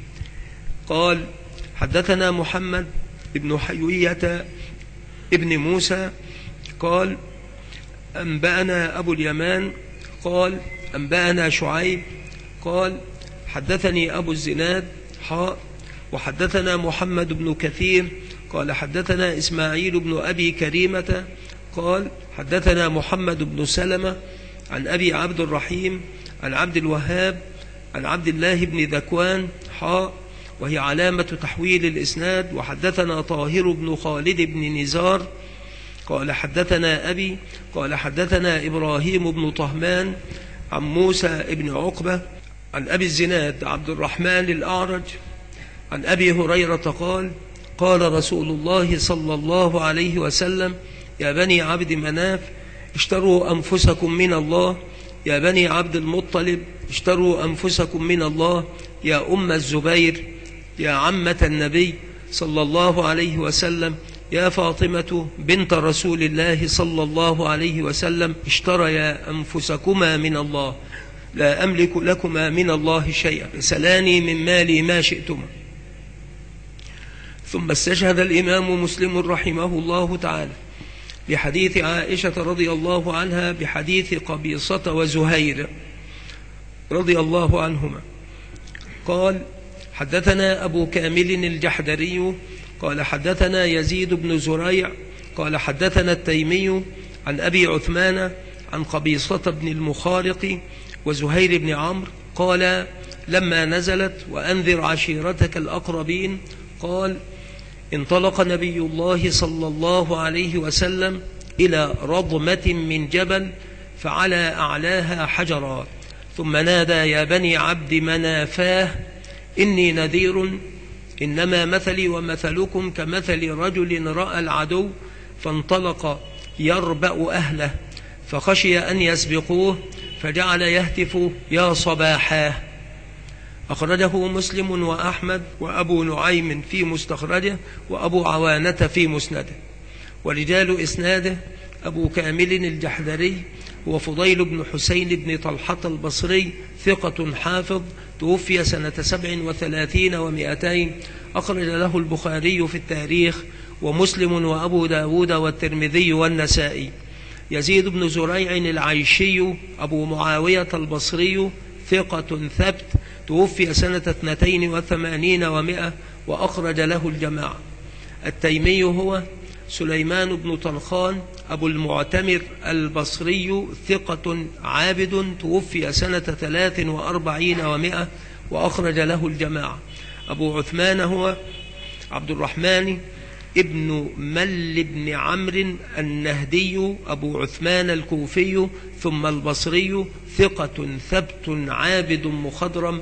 [SPEAKER 1] قال: حدثنا محمد بن حيوية ابن موسى قال: أنبأنا أبو اليمان قال: أنبأنا شعيب قال: حدثني أبو الزناد وحدثنا محمد بن كثير قال: حدثنا إسماعيل بن أبي كريمة قال: حدثنا محمد بن سلمة عن أبي عبد الرحيم عن عبد الوهاب عن عبد الله بن ذكوان وهي علامة تحويل الإسناد. وحدثنا طاهر بن خالد بن نزار قال: حدثنا أبي قال: حدثنا إبراهيم بن طهمان عن موسى بن عقبة عن أبي الزناد عبد الرحمن الأعرج عن أبي هريرة قال: قال رسول الله صلى الله عليه وسلم: يا بني عبد مناف اشتروا أنفسكم من الله، يا بني عبد المطلب اشتروا أنفسكم من الله، يا أم الزبير، يا عمة النبي صلى الله عليه وسلم، يا فاطمة بنت رسول الله صلى الله عليه وسلم، اشتريا أنفسكما من الله، لا أملك لكما من الله شيئا، سلاني من مالي ما شئتما. ثم استشهد الإمام مسلم رحمه الله تعالى بحديث عائشة رضي الله عنها بحديث قبيصة وزهير رضي الله عنهما قال: حدثنا أبو كامل الجحدري قال: حدثنا يزيد بن زريع قال: حدثنا التيمي عن أبي عثمان عن قبيصة بن المخارق وزهير بن عمرو قال: لما نزلت وأنذر عشيرتك الأقربين قال: انطلق نبي الله صلى الله عليه وسلم إلى رضمة من جبل فعلى أعلاها حجرا، ثم نادى: يا بني عبد منافاه إني نذير، إنما مثلي ومثلكم كمثل رجل رأى العدو فانطلق يربأ أهله فخشي أن يسبقوه فجعل يهتف: يا صباحاه. أخرجه مسلم وأحمد وأبو نعيم في مستخرجه وأبو عوانة في مسنده. ورجال إسناده: أبو كامل الجحدري وفضيل بن حسين بن طلحة البصري، ثقة حافظ، توفي سنة 37 و200، أخرج له البخاري في التاريخ ومسلم وأبو داود والترمذي والنسائي. يزيد بن زريع العيشي أبو معاوية البصري، ثقة ثبت، توفي سنة 82 و100 وأخرج له الجماعة. التيمي هو سليمان بن طلخان أبو المعتمر البصري، ثقة عابد، توفي سنة 43 و100 وأخرج له الجماعة. أبو عثمان هو عبد الرحمن ابن مل بن عمرو النهدي أبو عثمان الكوفي ثم البصري، ثقة ثبت عابد مخضرم،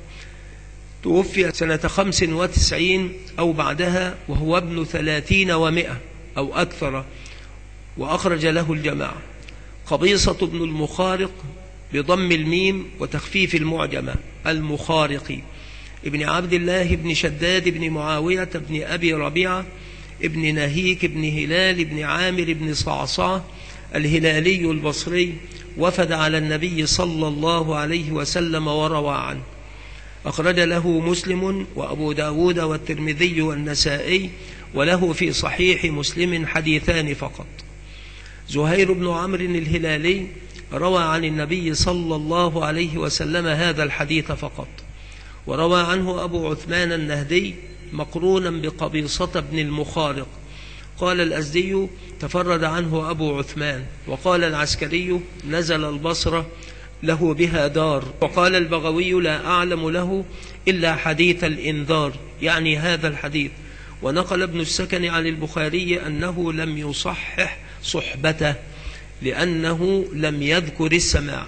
[SPEAKER 1] توفي سنة 95 أو بعدها وهو ابن 30 و100 أو أكثر وأخرج له الجماعة. قبيصة بن المخارق بضم الميم وتخفيف المعجمة المخارقي، ابن عبد الله بن شداد بن معاوية بن أبي ربيعة ابن نهيك بن هلال بن عامر بن صعصع الهلالي البصري، وفد على النبي صلى الله عليه وسلم وروى عنه. أخرج له مسلم وأبو داود والترمذي والنسائي، وله في صحيح مسلم حديثان فقط. زهير بن عمرو الهلالي روى عن النبي صلى الله عليه وسلم هذا الحديث فقط، وروى عنه أبو عثمان النهدي مقرونا بقبيصة بن المخارق. قال الأزدي تفرد عنه أبو عثمان، وقال العسكري نزل البصرة له بها دار، وقال البغوي لا أعلم له إلا حديث الإنذار، يعني هذا الحديث. ونقل ابن السكن عن البخاري أنه لم يصحح صحبته لأنه لم يذكر السماع.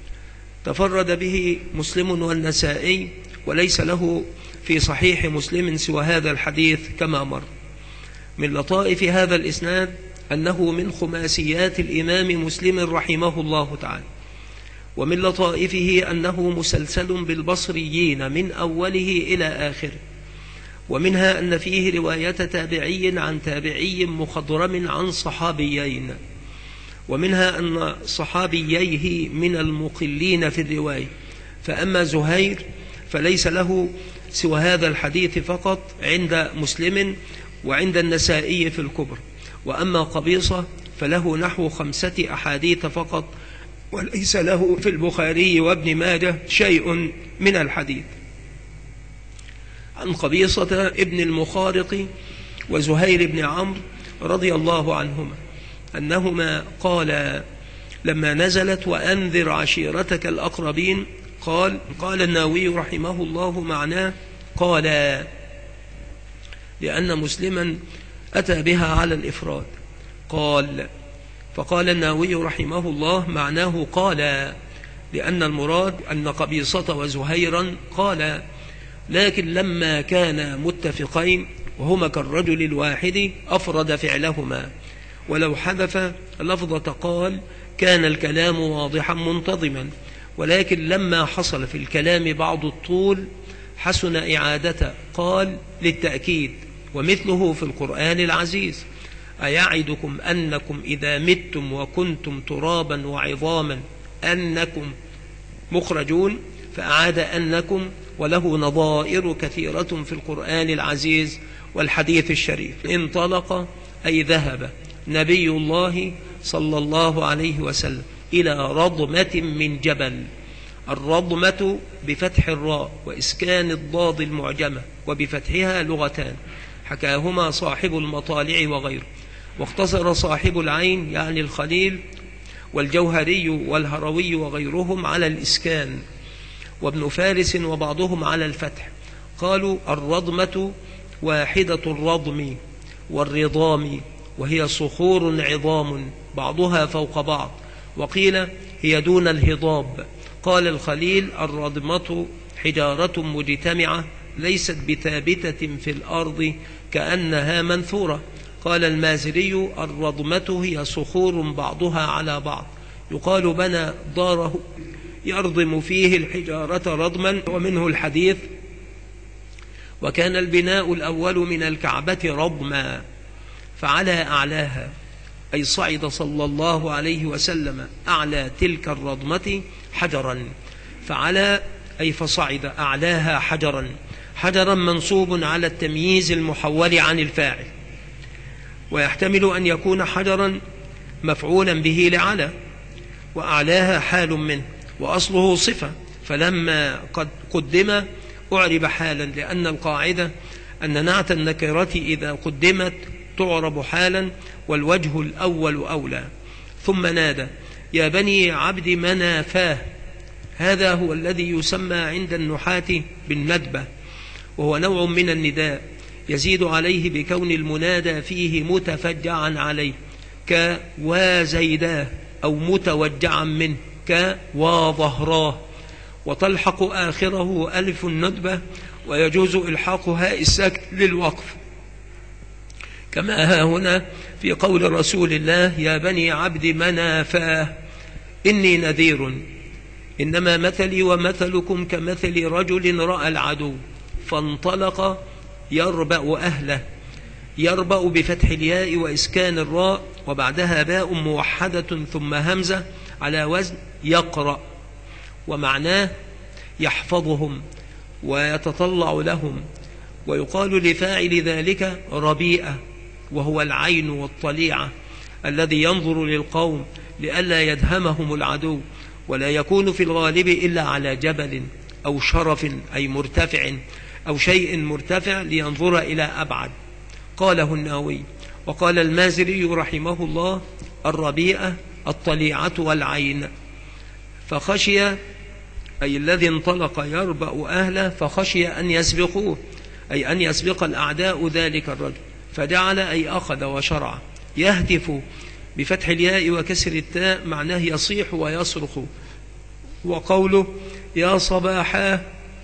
[SPEAKER 1] تفرد به مسلم والنسائي، وليس له في صحيح مسلم سوى هذا الحديث كما مر. من لطائف هذا الإسناد أنه من خماسيات الإمام مسلم رحمه الله تعالى، ومن لطائفه أنه مسلسل بالبصريين من أوله إلى آخره، ومنها أن فيه رواية تابعي عن تابعي مخضرم عن صحابيين، ومنها أن صحابييه من المقلين في الرواية. فأما زهير فليس له سوى هذا الحديث فقط عند مسلم وعند النسائي في الكبر، وأما قبيصة فله نحو 5 أحاديث فقط، وليس له في البخاري وابن ماجه شيء من الحديث. عن قبيصة ابن المخارق وزهير بن عمرو رضي الله عنهما أنهما قال لما نزلت وأنذر عشيرتك الأقربين، قال النووي رحمه الله معناه قال، لأن مسلما أتى بها على الإفراد فقال النووي رحمه الله معناه قال، لأن المراد أن قبيصة وزهيرا قال، لكن لما كان متفقين وهما كالرجل الواحد أفرد فعلهما، ولو حذف لفظة قال كان الكلام واضحا منتظما، ولكن لما حصل في الكلام بعض الطول حسن إعادة قال للتأكيد. ومثله في القرآن العزيز: أيعدكم أنكم إذا متم وكنتم ترابا وعظاما أنكم مخرجون، فأعاد أنكم، وله نظائر كثيرة في القرآن العزيز والحديث الشريف. انطلق أي ذهب نبي الله صلى الله عليه وسلم إلى رضمة من جبل. الرضمة بفتح الراء وإسكان الضاد المعجمة وبفتحها لغتان، حكاهما صاحب المطالع وغيره، واختصر صاحب العين يعني الخليل والجوهري والهروي وغيرهم على الإسكان، وابن فارس وبعضهم على الفتح. قالوا الرضمة واحدة الرضم والرضام، وهي صخور عظام بعضها فوق بعض، وقيل هي دون الهضاب. قال الخليل الرضمة حجارة مجتمعة ليست بثابتة في الأرض كأنها منثورة. قال المازري الرضمة هي صخور بعضها على بعض، يقال بنى داره يرضم فيه الحجارة رضما. ومنه الحديث: وكان البناء الأول من الكعبة رضما فعلى أعلاها، أي صعد صلى الله عليه وسلم أعلى تلك الرضمة حجرا، فعلى أي فصعد أعلاها حجرا منصوب على التمييز المحول عن الفاعل، ويحتمل أن يكون حجرا مفعولا به لعلى، وأعلاها حال منه، وأصله صفة، فلما قد قدم أعرب حالا، لأن القاعدة أن نعت النكرة إذا قدمت تعرب حالا، والوجه الأول أولى. ثم نادى: يا بني عبد منافاه. هذا هو الذي يسمى عند النحاة بالندبة، وهو نوع من النداء يزيد عليه بكون المنادى فيه متفجعا عليه، كوازيداه، أو متوجعا منه، كوظهراه، وتلحق آخره ألف الندبة، ويجوز إلحاق هاء الساكن للوقف، كما ها هنا في قول رسول الله: يا بني عبد منافاه إني نذير، إنما مثلي ومثلكم كمثل رجل رأى العدو فانطلق يربأ أهله. يربأ بفتح الياء وإسكان الراء وبعدها باء موحدة ثم همزة على وزن يقرأ، ومعناه يحفظهم ويتطلع لهم. ويقال لفاعل ذلك ربيئة، وهو العين والطليعة الذي ينظر للقوم لئلا يدهمهم العدو، ولا يكون في الغالب إلا على جبل أو شرف أي مرتفع أو شيء مرتفع لينظر إلى أبعد. قاله النووي. وقال المازري رحمه الله: الربيئة الطليعة والعين. فخشي، أي الذي انطلق يربأ أهله، فخشي أن يسبقوه، أي أن يسبق الأعداء ذلك الرجل، فجعل أي أخذ وشرع. يهتف بفتح الياء وكسر التاء معناه يصيح ويصرخ. وقوله يا صباحا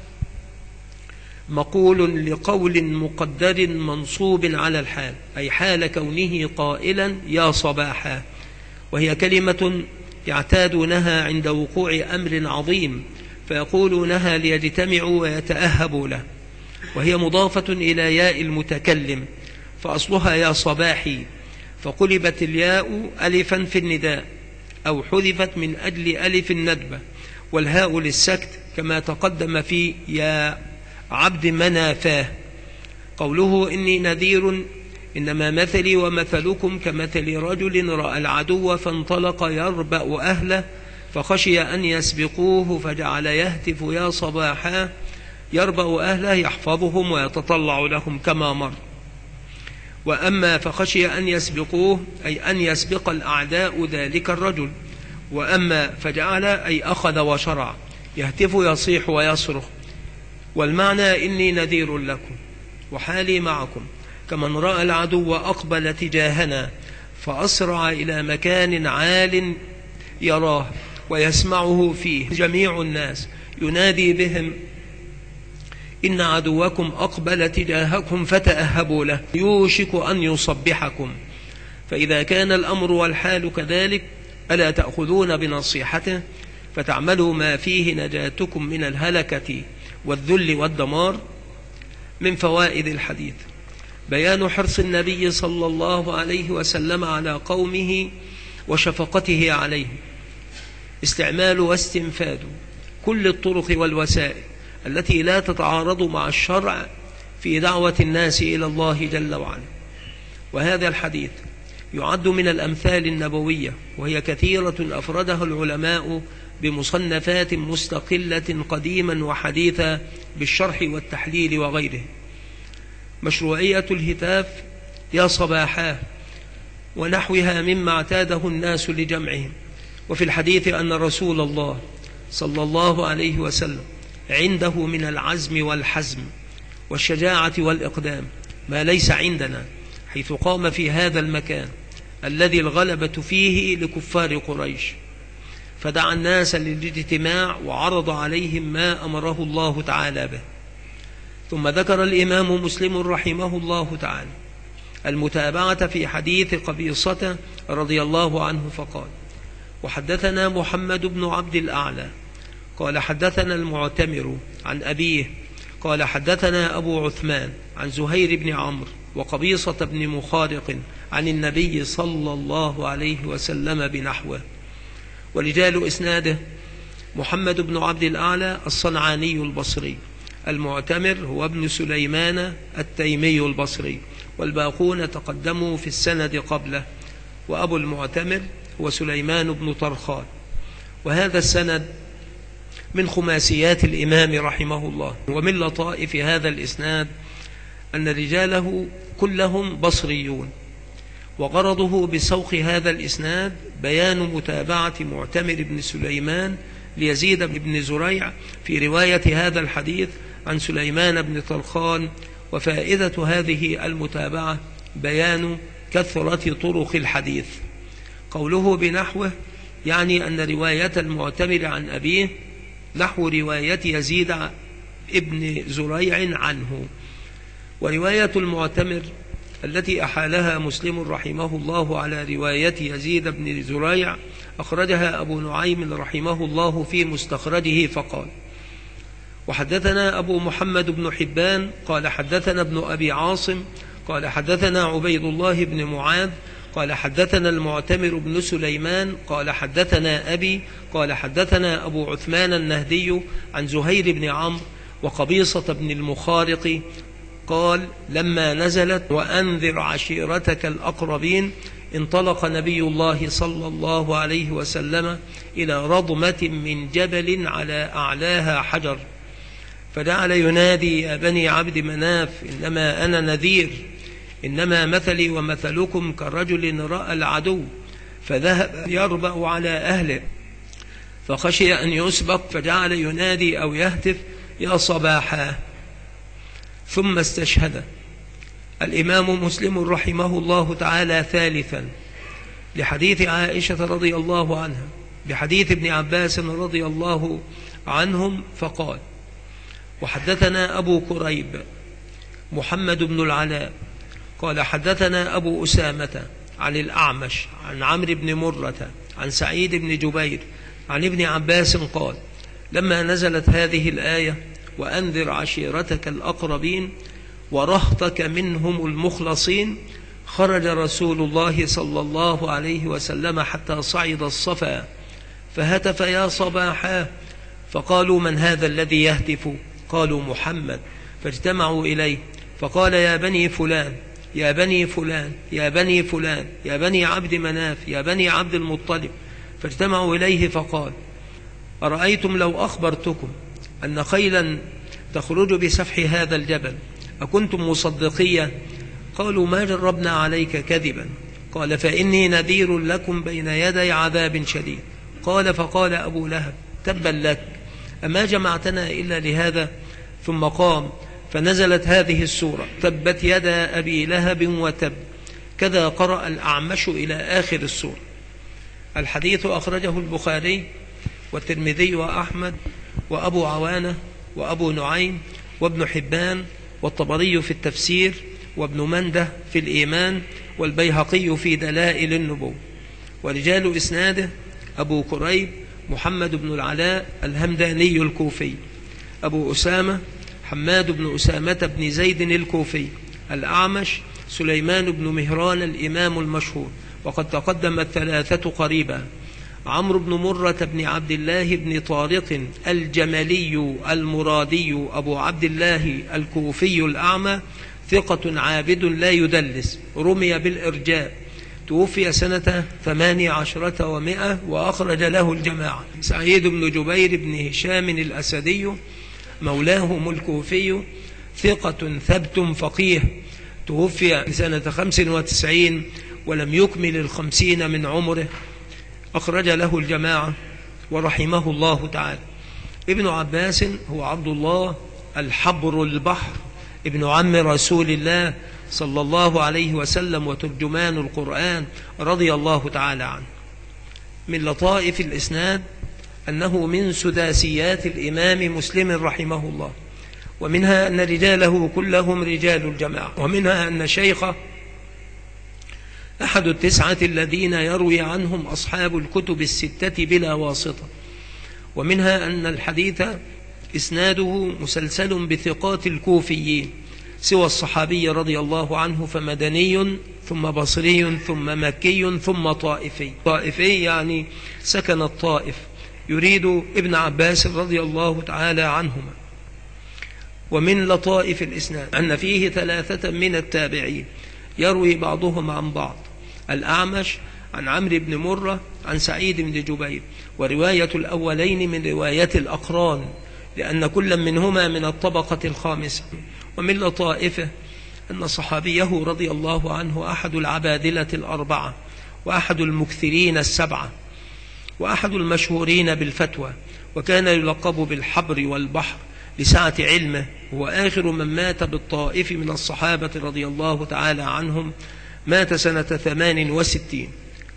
[SPEAKER 1] مقول لقول مقدر منصوب على الحال، أي حال كونه قائلا يا صباحا، وهي كلمة يعتادونها عند وقوع أمر عظيم فيقولونها ليجتمعوا ويتأهبوا له، وهي مضافة إلى ياء المتكلم، فأصلها يا صباحي، فقلبت الياء ألفا في النداء أو حذفت من أجل ألف الندبة، والهاء للسكت كما تقدم في يا عبد منافاه. قوله إني نذير إنما مثلي ومثلكم كمثل رجل رأى العدو فانطلق يربأ أهله فخشي أن يسبقوه فجعل يهتف يا صباحا، يربأ أهله يحفظهم ويتطلع لهم كما مر. وأما فخشي أن يسبقوه أي أن يسبق الأعداء ذلك الرجل. وأما فجعل أي أخذ وشرع، يهتف يصيح ويصرخ. والمعنى إني نذير لكم وحالي معكم كمن رأى العدو أقبل تجاهنا فأسرع إلى مكان عال يراه ويسمعه فيه جميع الناس، ينادي بهم إن عدوكم أقبل تجاهكم فتأهبوا له يوشك أن يصبحكم. فإذا كان الأمر والحال كذلك ألا تأخذون بنصيحته فتعملوا ما فيه نجاتكم من الهلكة والذل والدمار؟ من فوائد الحديث بيان حرص النبي صلى الله عليه وسلم على قومه وشفقته عليهم، استعمال واستنفاد كل الطرق والوسائل التي لا تتعارض مع الشرع في دعوة الناس إلى الله جل وعلا. وهذا الحديث يعد من الأمثال النبوية، وهي كثيرة أفردها العلماء بمصنفات مستقلة قديما وحديثا بالشرح والتحليل وغيره. مشروعية الهتاف يا صباحا ونحوها مما اعتاده الناس لجمعهم. وفي الحديث أن رسول الله صلى الله عليه وسلم عنده من العزم والحزم والشجاعة والإقدام ما ليس عندنا، حيث قام في هذا المكان الذي الغلبة فيه لكفار قريش، فدعا الناس للاجتماع وعرض عليهم ما أمره الله تعالى به. ثم ذكر الإمام مسلم رحمه الله تعالى المتابعة في حديث قبيصة رضي الله عنه فقال: وحدثنا محمد بن عبد الأعلى قال حدثنا المعتمر عن أبيه قال حدثنا أبو عثمان عن زهير بن عمرو وقبيصة بن مخارق عن النبي صلى الله عليه وسلم بنحوه. ورجال إسناده محمد بن عبد الأعلى الصنعاني البصري، المعتمر هو ابن سليمان التيمي البصري، والباقون تقدموا في السند قبله، وأبو المعتمر هو سليمان بن طرخان. وهذا السند من خماسيات الإمام رحمه الله. ومن لطائف هذا الإسناد أن رجاله كلهم بصريون، وغرضه بسوق هذا الإسناد بيان متابعة معتمر بن سليمان ليزيد بن زريع في رواية هذا الحديث عن سليمان بن طرخان. وفائدة هذه المتابعة بيان كثرة طرق الحديث. قوله بنحوه يعني أن رواية المعتمر عن أبيه نحو رواية يزيد ابن زريع عنه. ورواية المعتمر التي أحالها مسلم رحمه الله على رواية يزيد بن زريع أخرجها أبو نعيم رحمه الله في مستخرجه فقال: وحدثنا أبو محمد بن حبان قال حدثنا ابن أبي عاصم قال حدثنا عبيد الله بن معاذ قال حدثنا المعتمر بن سليمان قال حدثنا أبي قال حدثنا أبو عثمان النهدي عن زهير بن عمرو وقبيصة بن المخارق قال: لما نزلت وأنذر عشيرتك الأقربين انطلق نبي الله صلى الله عليه وسلم إلى رضمة من جبل على أعلاها حجر، فجعل ينادي: يا بني عبد مناف إنما أنا نذير، إنما مثلي ومثلكم كرجل رأى العدو فذهب يربأ على أهله فخشي أن يسبق فجعل ينادي أو يهتف: يا صباحا. ثم استشهد الإمام مسلم رحمه الله تعالى ثالثا لحديث عائشة رضي الله عنها بحديث ابن عباس رضي الله عنهم فقال: وحدثنا أبو كريب محمد بن العلاء قال حدثنا أبو أسامة عن الأعمش عن عمرو بن مرة عن سعيد بن جبير عن ابن عباس قال: لما نزلت هذه الآية وأنذر عشيرتك الأقربين ورهطك منهم المخلصين خرج رسول الله صلى الله عليه وسلم حتى صعد الصفا فهتف: يا صباحا. فقالوا: من هذا الذي يهتف؟ قالوا: محمد. فاجتمعوا إليه فقال: يا بني فلان يا بني فلان يا بني فلان يا بني عبد مناف يا بني عبد المطلب. فاجتمعوا إليه فقال: أرأيتم لو أخبرتكم أن خيلا تخرج بسفح هذا الجبل أكنتم مصدقية؟ قالوا: ما جربنا عليك كذبا. قال: فإني نذير لكم بين يدي عذاب شديد. قال: فقال أبو لهب: تبا لك، أما جمعتنا إلا لهذا؟ ثم قام فنزلت هذه السورة: تبت يدا أبي لهب وتب. كذا قرأ الأعمش إلى آخر السورة. الحديث أخرجه البخاري والترمذي وأحمد وأبو عوانة وأبو نعيم وابن حبان والطبري في التفسير وابن منده في الإيمان والبيهقي في دلائل النبوة. ورجال إسناده: أبو كريب محمد بن العلاء الهمداني الكوفي، أبو أسامة حماد بن أسامة بن زيد الكوفي، الأعمش سليمان بن مهران الإمام المشهور وقد تقدم الثلاثة قريبا، عمرو بن مرة بن عبد الله بن طارق الجملي المرادي أبو عبد الله الكوفي الأعمى، ثقة عابد لا يدلس، رمي بالإرجاء، توفي سنة 18 و100 وأخرج له الجماعة. سعيد بن جبير بن هشام الأسدي مولاهم الكوفي، ثقة ثبت فقيه، توفي سنة 95 ولم يكمل 50 من عمره، أخرج له الجماعة ورحمه الله تعالى. ابن عباس هو عبد الله الحبر البحر ابن عم رسول الله صلى الله عليه وسلم وترجمان القرآن رضي الله تعالى عنه. من لطائف الإسناد أنه من سداسيات الإمام مسلم رحمه الله، ومنها أن رجاله كلهم رجال الجماعة، ومنها أن شيخه أحد التسعة الذين يروي عنهم أصحاب الكتب الستة بلا واسطة، ومنها أن الحديث إسناده مسلسل بثقات الكوفيين سوى الصحابي رضي الله عنه، فمدني ثم بصري ثم مكي ثم طائفي. طائفي يعني سكن الطائف، يريد ابن عباس رضي الله تعالى عنهما. ومن لطائف الإسناد أن فيه 3 من التابعين يروي بعضهم عن بعض: الأعمش عن عمرو بن مرة عن سعيد بن جبير، ورواية الأولين من رواية الأقران لأن كل منهما من الطبقة الخامسة. ومن لطائفه أن صحابيه رضي الله عنه أحد العبادلة الأربعة، وأحد المكثرين السبعة، وأحد المشهورين بالفتوى، وكان يلقب بالحبر والبحر لسعة علمه، هو آخر من مات بالطائف من الصحابة رضي الله تعالى عنهم، مات سنة 68.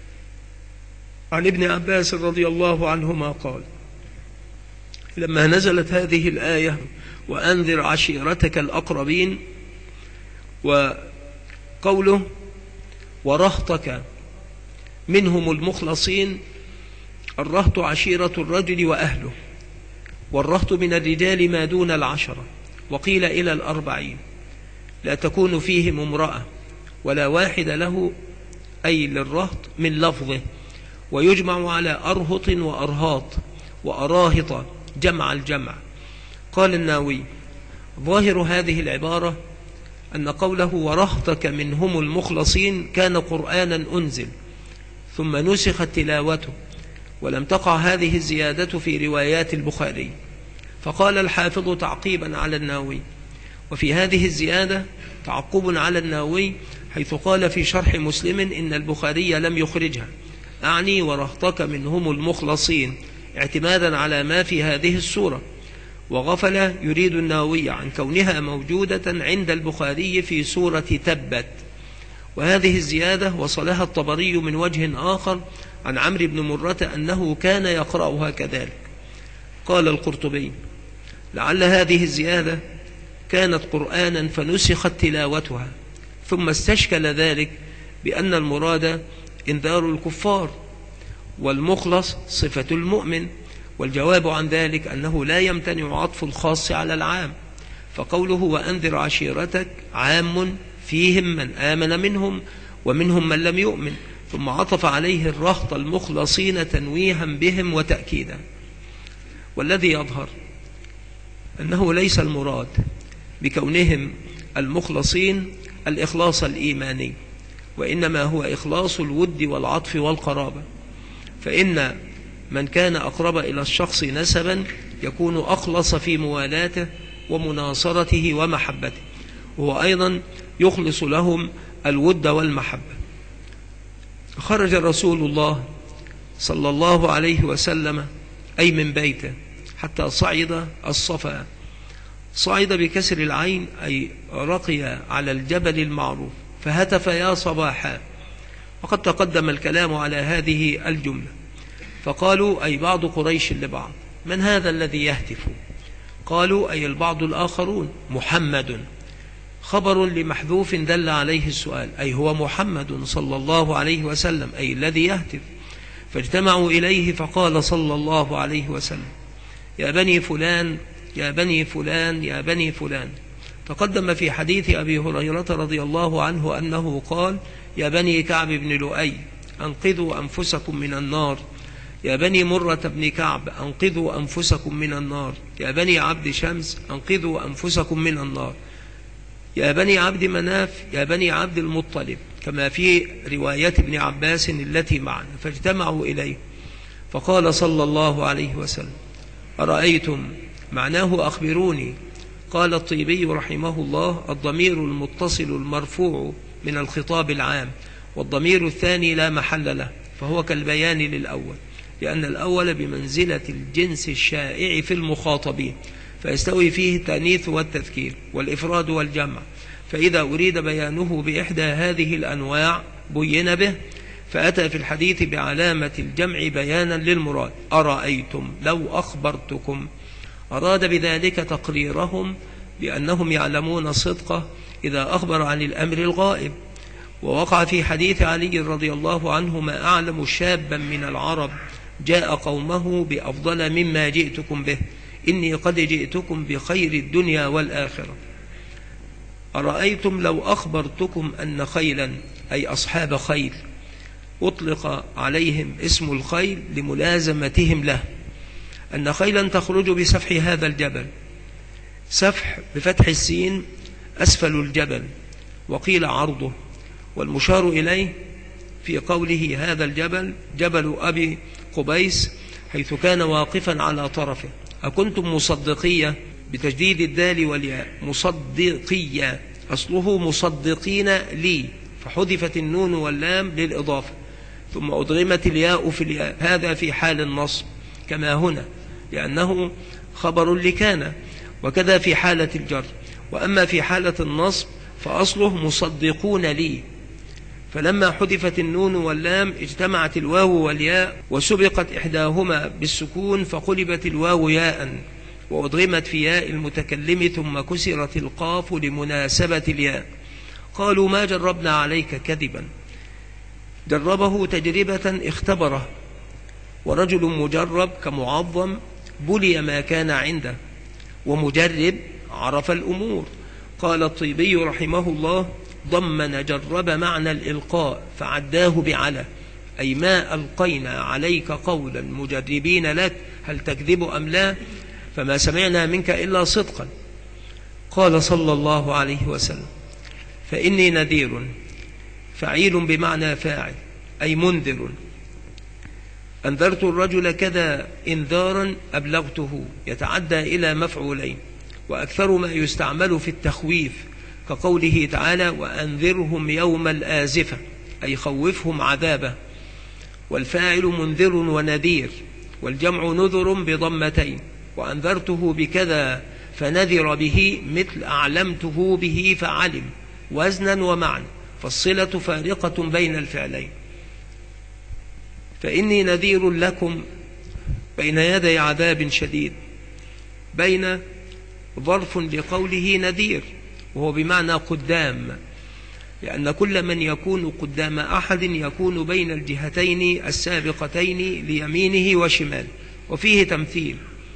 [SPEAKER 1] عن ابن عباس رضي الله عنهما قال: لما نزلت هذه الآية وأنذر عشيرتك الأقربين، وقوله ورهطك منهم المخلصين، الرهط عشيرة الرجل وأهله، والرهط من الرجال ما دون 10، وقيل إلى 40، لا تكون فيهم امرأة ولا واحد له، أي للرهط من لفظه، ويجمع على أرهط وأرهاط وأراهط جمع الجمع. قال الناوي: ظاهر هذه العبارة أن قوله ورهطك منهم المخلصين كان قرآنا أنزل ثم نسخت تلاوته، ولم تقع هذه الزيادة في روايات البخاري. فقال الحافظ تعقيبا على الناوي: وفي هذه الزيادة تعقب على الناوي، حيث قال في شرح مسلم إن البخاري لم يخرجها، أعني ورهطك منهم المخلصين، اعتمادا على ما في هذه السورة. وغفل يريد الناوي عن كونها موجودة عند البخاري في سورة تبت. وهذه الزيادة وصلها الطبري من وجه آخر عن عمرو بن مرة أنه كان يقرأها كذلك. قال القرطبي: لعل هذه الزيادة كانت قرآنا فنسخت تلاوتها، ثم استشكل ذلك بأن المراد إنذار الكفار، والمخلص صفة المؤمن، والجواب عن ذلك أنه لا يمتنع عطف الخاص على العام، فقوله وأنذر عشيرتك عام فيهم من آمن منهم ومنهم من لم يؤمن، ثم عطف عليه الرهط المخلصين تنويها بهم وتأكيدا. والذي يظهر أنه ليس المراد بكونهم المخلصين الإخلاص الإيماني، وإنما هو إخلاص الود والعطف والقرابة، فإن من كان أقرب إلى الشخص نسبا يكون أخلص في موالاته ومناصرته ومحبته، وهو أيضا يخلص لهم الود والمحبة. خرج رسول الله صلى الله عليه وسلم أي من بيته حتى صعد الصفا، صعد بكسر العين أي رقي على الجبل المعروف، فهتف يا صباحا. وقد تقدم الكلام على هذه الجملة، فقالوا أي بعض قريش لبعض: من هذا الذي يهتف؟ قالوا أي البعض الآخرون: محمد، خبر لمحذوف دل عليه السؤال، أي هو محمد صلى الله عليه وسلم، أي الذي يهتف. فاجتمعوا إليه فقال صلى الله عليه وسلم: يا بني فلان يا بني فلان يا بني فلان. تقدم في حديث أبي هريرة رضي الله عنه أنه قال: يا بني كعب بن لؤي أنقذوا أنفسكم من النار، يا بني مرة بن كعب أنقذوا أنفسكم من النار، يا بني عبد شمس أنقذوا أنفسكم من النار، يا بني عبد مناف يا بني عبد المطلب، كما في رواية ابن عباس التي معنا. فاجتمعوا إليه فقال صلى الله عليه وسلم: أرأيتم، معناه أخبروني. قال الطيبي رحمه الله: الضمير المتصل المرفوع من الخطاب العام، والضمير الثاني لا محل له، فهو كالبيان للأول، لأن الأول بمنزلة الجنس الشائع في المخاطبين، فيستوي فيه التأنيث والتذكير والإفراد والجمع، فإذا أريد بيانه بإحدى هذه الأنواع بين به، فأتى في الحديث بعلامة الجمع بيانا للمراد. أرأيتم لو أخبرتكم، أراد بذلك تقريرهم بأنهم يعلمون صدقه إذا أخبر عن الأمر الغائب. ووقع في حديث علي رضي الله عنه: ما أعلم شابا من العرب جاء قومه بأفضل مما جئتكم به، إني قد جئتكم بخير الدنيا والآخرة. أرأيتم لو أخبرتكم أن خيلا، أي أصحاب خيل، أطلق عليهم اسم الخيل لملازمتهم له، أن خيلا تخرج بسفح هذا الجبل، سفح بفتح السين أسفل الجبل، وقيل عرضه، والمشار إليه في قوله هذا الجبل جبل أبي قبيس، حيث كان واقفا على طرفه. أكنتم مصدقية بتجديد الدال والياء، مصدقية أصله مصدقين لي، فحذفت النون واللام للإضافة، ثم أدغمت الياء في الياء، هذا في حال النصب كما هنا لأنه خبر لكان، وكذا في حالة الجر. وأما في حالة النصب فأصله مصدقون لي، فلما حذفت النون واللام اجتمعت الواو والياء وسبقت إحداهما بالسكون فقلبت الواو ياء وأدغمت في ياء المتكلم ثم كسرت القاف لمناسبة الياء. قالوا ما جربنا عليك كذبا، جربه تجربة اختبره، ورجل مجرب كمعظم بلي ما كان عنده، ومجرب عرف الأمور. قال الطيبي رحمه الله ضمن جرب معنى الإلقاء فعداه بعلى، أي ما ألقينا عليك قولا مجربين لك هل تكذب أم لا، فما سمعنا منك إلا صدقا. قال صلى الله عليه وسلم فإني نذير، فعيل بمعنى فاعل أي منذر، أنذرت الرجل كذا إنذارا أبلغته، يتعدى إلى مفعولين، وأكثر ما يستعمل في التخويف كقوله تعالى وأنذرهم يوم الآزفة، أي خوفهم عذابه، والفاعل منذر ونذير، والجمع نذر بضمتين، وأنذرته بكذا فنذر به مثل أعلمته به فعلم، وزنا ومعنى، فالصلة فارقة بين الفعلين. فإني نذير لكم بين يدي عذاب شديد، بين ظرف لقوله نذير وهو بمعنى قدام، لأن كل من يكون قدام أحد يكون بين الجهتين السابقتين ليمينه وشماله. وفيه تمثيل،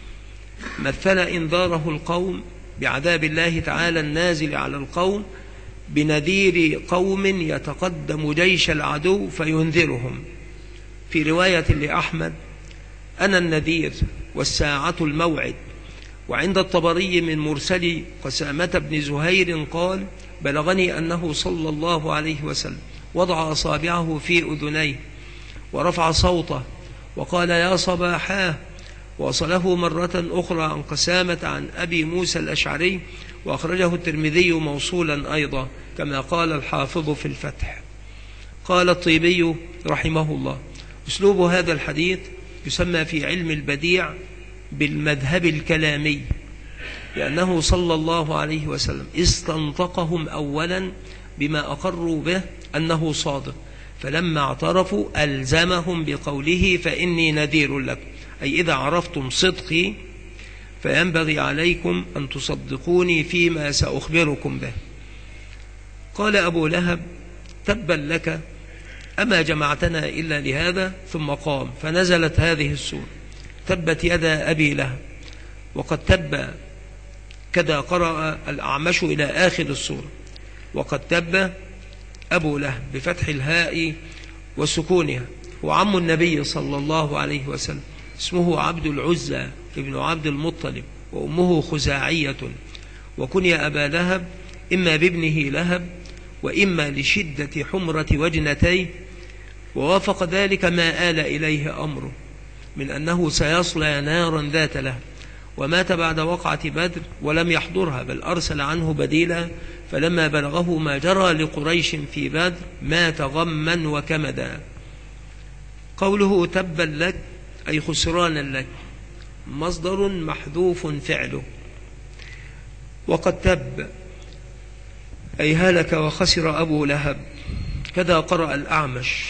[SPEAKER 1] مثل إنذاره القوم بعذاب الله تعالى النازل على القوم بنذير قوم يتقدم جيش العدو فينذرهم. في رواية لأحمد أنا النذير والساعة الموعد. وعند الطبري من مرسل قسامة بن زهير قال بلغني أنه صلى الله عليه وسلم وضع أصابعه في أذنيه ورفع صوته وقال يا صباحاه. وصله مرة أخرى عن قسامة عن أبي موسى الأشعري، وأخرجه الترمذي موصولا أيضا كما قال الحافظ في الفتح. قال الطيبي رحمه الله أسلوب هذا الحديث يسمى في علم البديع بالمذهب الكلامي، لأنه صلى الله عليه وسلم استنطقهم أولا بما أقروا به أنه صادق، فلما اعترفوا ألزمهم بقوله فإني نذير لكم، أي إذا عرفتم صدقي فينبغي عليكم أن تصدقوني فيما سأخبركم به. قال أبو لهب تبا لك أما جمعتنا إلا لهذا، ثم قام فنزلت هذه السورة تبت يدا أبي لهب. وقد تب كذا قرأ الأعمش إلى آخر السورة، وقد تب أبو لهب بفتح الهاء وسكونها، وعم النبي صلى الله عليه وسلم اسمه عبد العزى ابن عبد المطلب، وأمه خزاعية، وكني أبا لهب إما بابنه لهب وإما لشدة حمرة وجنتيه، ووافق ذلك ما آل إليه أمره من أنه سيصلى نارا ذات لهب. ومات بعد وقعة بدر ولم يحضرها، بل أرسل عنه بديلا، فلما بلغه ما جرى لقريش في بدر مات غما وكمدا. قوله تبا لك أي خسرانا لك، مصدر محذوف فعله. وقد تب أي هلك وخسر أبو لهب، كذا قرأ الأعمش.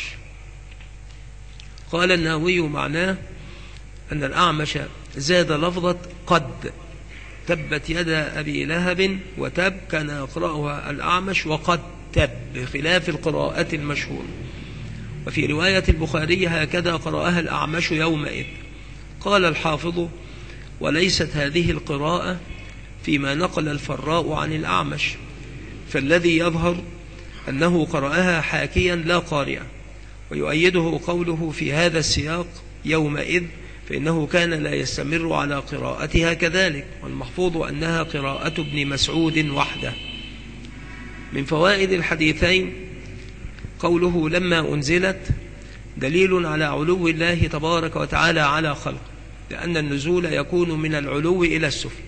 [SPEAKER 1] قال النووي معناه أن الأعمش زاد لفظة قد، تبت يدا أبي لهب وتب، كان يقرأها الأعمش وقد تب بخلاف القراءة المشهورة. وفي رواية البخاري هكذا قرأها الأعمش يومئذ. قال الحافظ وليست هذه القراءة فيما نقل الفراء عن الأعمش، فالذي يظهر أنه قرأها حاكيا لا قارئا، ويؤيده قوله في هذا السياق يومئذ، فإنه كان لا يستمر على قراءتها كذلك، والمحفوظ أنها قراءة ابن مسعود وحده. من فوائد الحديثين قوله لما أنزلت دليل على علو الله تبارك وتعالى على خلقه، لأن النزول يكون من العلو إلى السفل.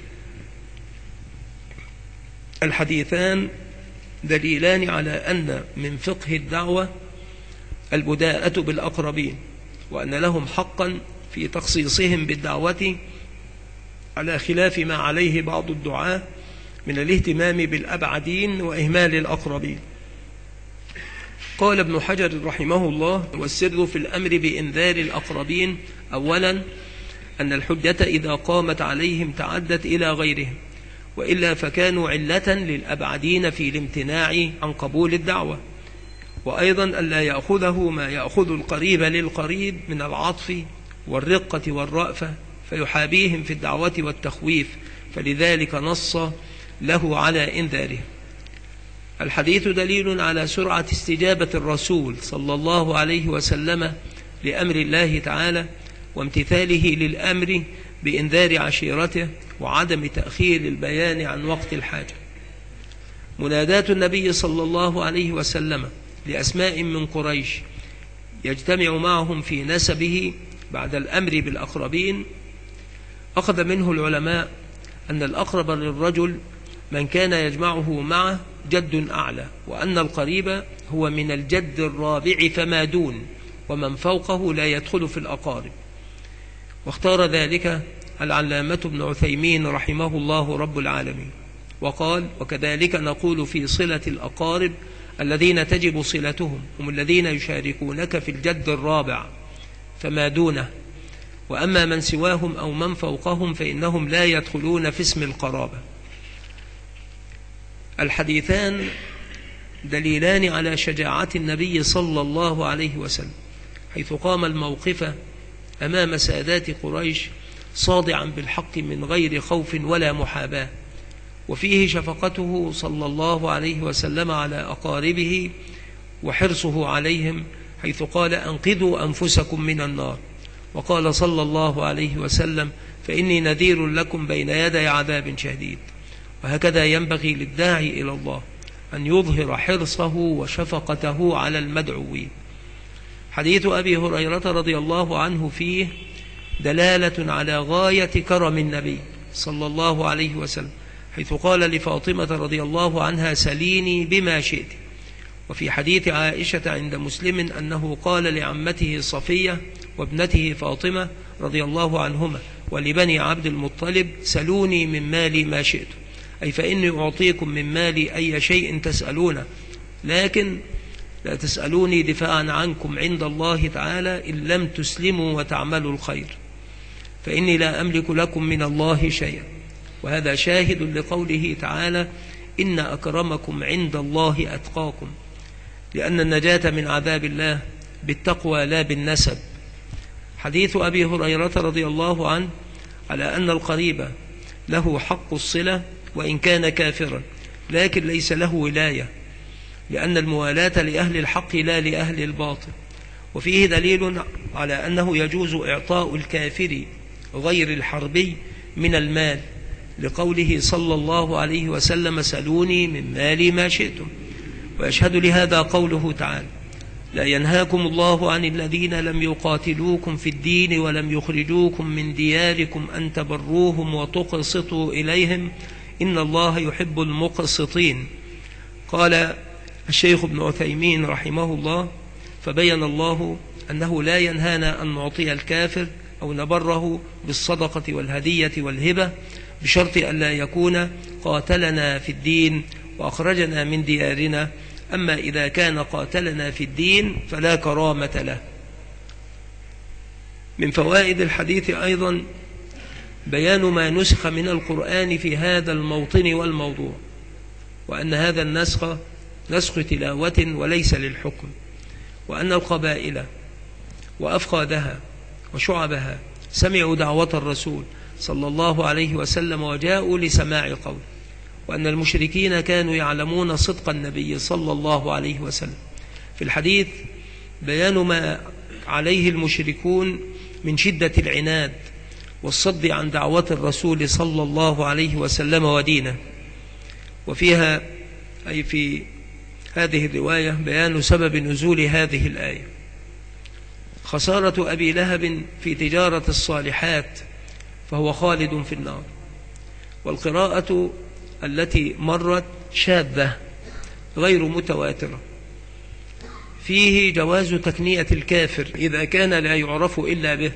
[SPEAKER 1] الحديثان دليلان على أن من فقه الدعوة البداءة بالأقربين، وأن لهم حقا في تخصيصهم بالدعوة على خلاف ما عليه بعض الدعاة من الاهتمام بالأبعدين وإهمال الأقربين. قال ابن حجر رحمه الله: والسر في الأمر بإنذار الأقربين أولا أن الحجة إذا قامت عليهم تعدت إلى غيرهم، وإلا فكانوا علة للأبعدين في الامتناع عن قبول الدعوة. وأيضا ألا يأخذه ما يأخذ القريب للقريب من العطف والرقة والرأفة فيحابيهم في الدعوة والتخويف، فلذلك نص له على إنذاره. الحديث دليل على سرعة استجابة الرسول صلى الله عليه وسلم لأمر الله تعالى، وامتثاله للأمر بإنذار عشيرته، وعدم تأخير البيان عن وقت الحاجة. منادات النبي صلى الله عليه وسلم لأسماء من قريش يجتمع معهم في نسبه بعد الأمر بالأقربين، أخذ منه العلماء أن الأقرب للرجل من كان يجمعه معه جد أعلى، وأن القريب هو من الجد الرابع فما دون، ومن فوقه لا يدخل في الأقارب. واختار ذلك العلامة ابن عثيمين رحمه الله رب العالمين، وقال: وكذلك نقول في صلة الأقارب الذين تجب صلتهم هم الذين يشاركونك في الجد الرابع فما دونه، وأما من سواهم أو من فوقهم فإنهم لا يدخلون في اسم القرابة. الحديثان دليلان على شجاعة النبي صلى الله عليه وسلم، حيث قام الموقف أمام سادات قريش صادعا بالحق من غير خوف ولا محاباة، وفيه شفقته صلى الله عليه وسلم على أقاربه وحرصه عليهم، حيث قال: أنقذوا أنفسكم من النار. وقال صلى الله عليه وسلم: فإني نذير لكم بين يدي عذاب شديد. وهكذا ينبغي للداعي إلى الله أن يظهر حرصه وشفقته على المدعوين. حديث أبي هريرة رضي الله عنه فيه دلالة على غاية كرم النبي صلى الله عليه وسلم، حيث قال لفاطمة رضي الله عنها: سليني بما شئت. وفي حديث عائشة عند مسلم أنه قال لعمته صفية وابنته فاطمة رضي الله عنهما ولبني عبد المطلب: سلوني من مالي ما شئت، أي فإني أعطيكم من مالي أي شيء تسألونه، لكن لا تسألوني دفاعا عنكم عند الله تعالى إن لم تسلموا وتعملوا الخير، فإني لا أملك لكم من الله شيئا. وهذا شاهد لقوله تعالى: إن أكرمكم عند الله أتقاكم، لأن النجاة من عذاب الله بالتقوى لا بالنسب. حديث أبي هريرة رضي الله عنه على أن القريب له حق الصلة وإن كان كافرا، لكن ليس له ولاية، لأن الموالاة لأهل الحق لا لأهل الباطل. وفيه دليل على أنه يجوز إعطاء الكافر غير الحربي من المال، لقوله صلى الله عليه وسلم: سلوني من مالي ما شئتم. ويشهد لهذا قوله تعالى: لا ينهاكم الله عن الذين لم يقاتلوكم في الدين ولم يخرجوكم من دياركم أن تبروهم وتقسطوا إليهم إن الله يحب المقسطين. قال الشيخ ابن عثيمين رحمه الله: فبين الله أنه لا ينهانا أن نعطي الكافر أو نبره بالصدقة والهدية والهبة، بشرط أن لا يكون قاتلنا في الدين وأخرجنا من ديارنا. أما إذا كان قاتلنا في الدين فلا كرامة له. من فوائد الحديث أيضا بيان ما نسخ من القرآن في هذا الموطن والموضوع، وأن هذا النسخ نسخ تلاوة وليس للحكم، وأن القبائل وأفخاذها وشعبها سمعوا دعوة الرسول صلى الله عليه وسلم وجاءوا لسماع قول، وأن المشركين كانوا يعلمون صدق النبي صلى الله عليه وسلم. في الحديث بيان ما عليه المشركون من شدة العناد والصد عن دعوة الرسول صلى الله عليه وسلم ودينه. وفيها أي في هذه الرواية بيان سبب نزول هذه الآية. خسارة أبي لهب في تجارة الصالحات فهو خالد في النار. والقراءة التي مرت شاذة غير متواترة، فيه جواز تكنية الكافر إذا كان لا يعرف إلا به،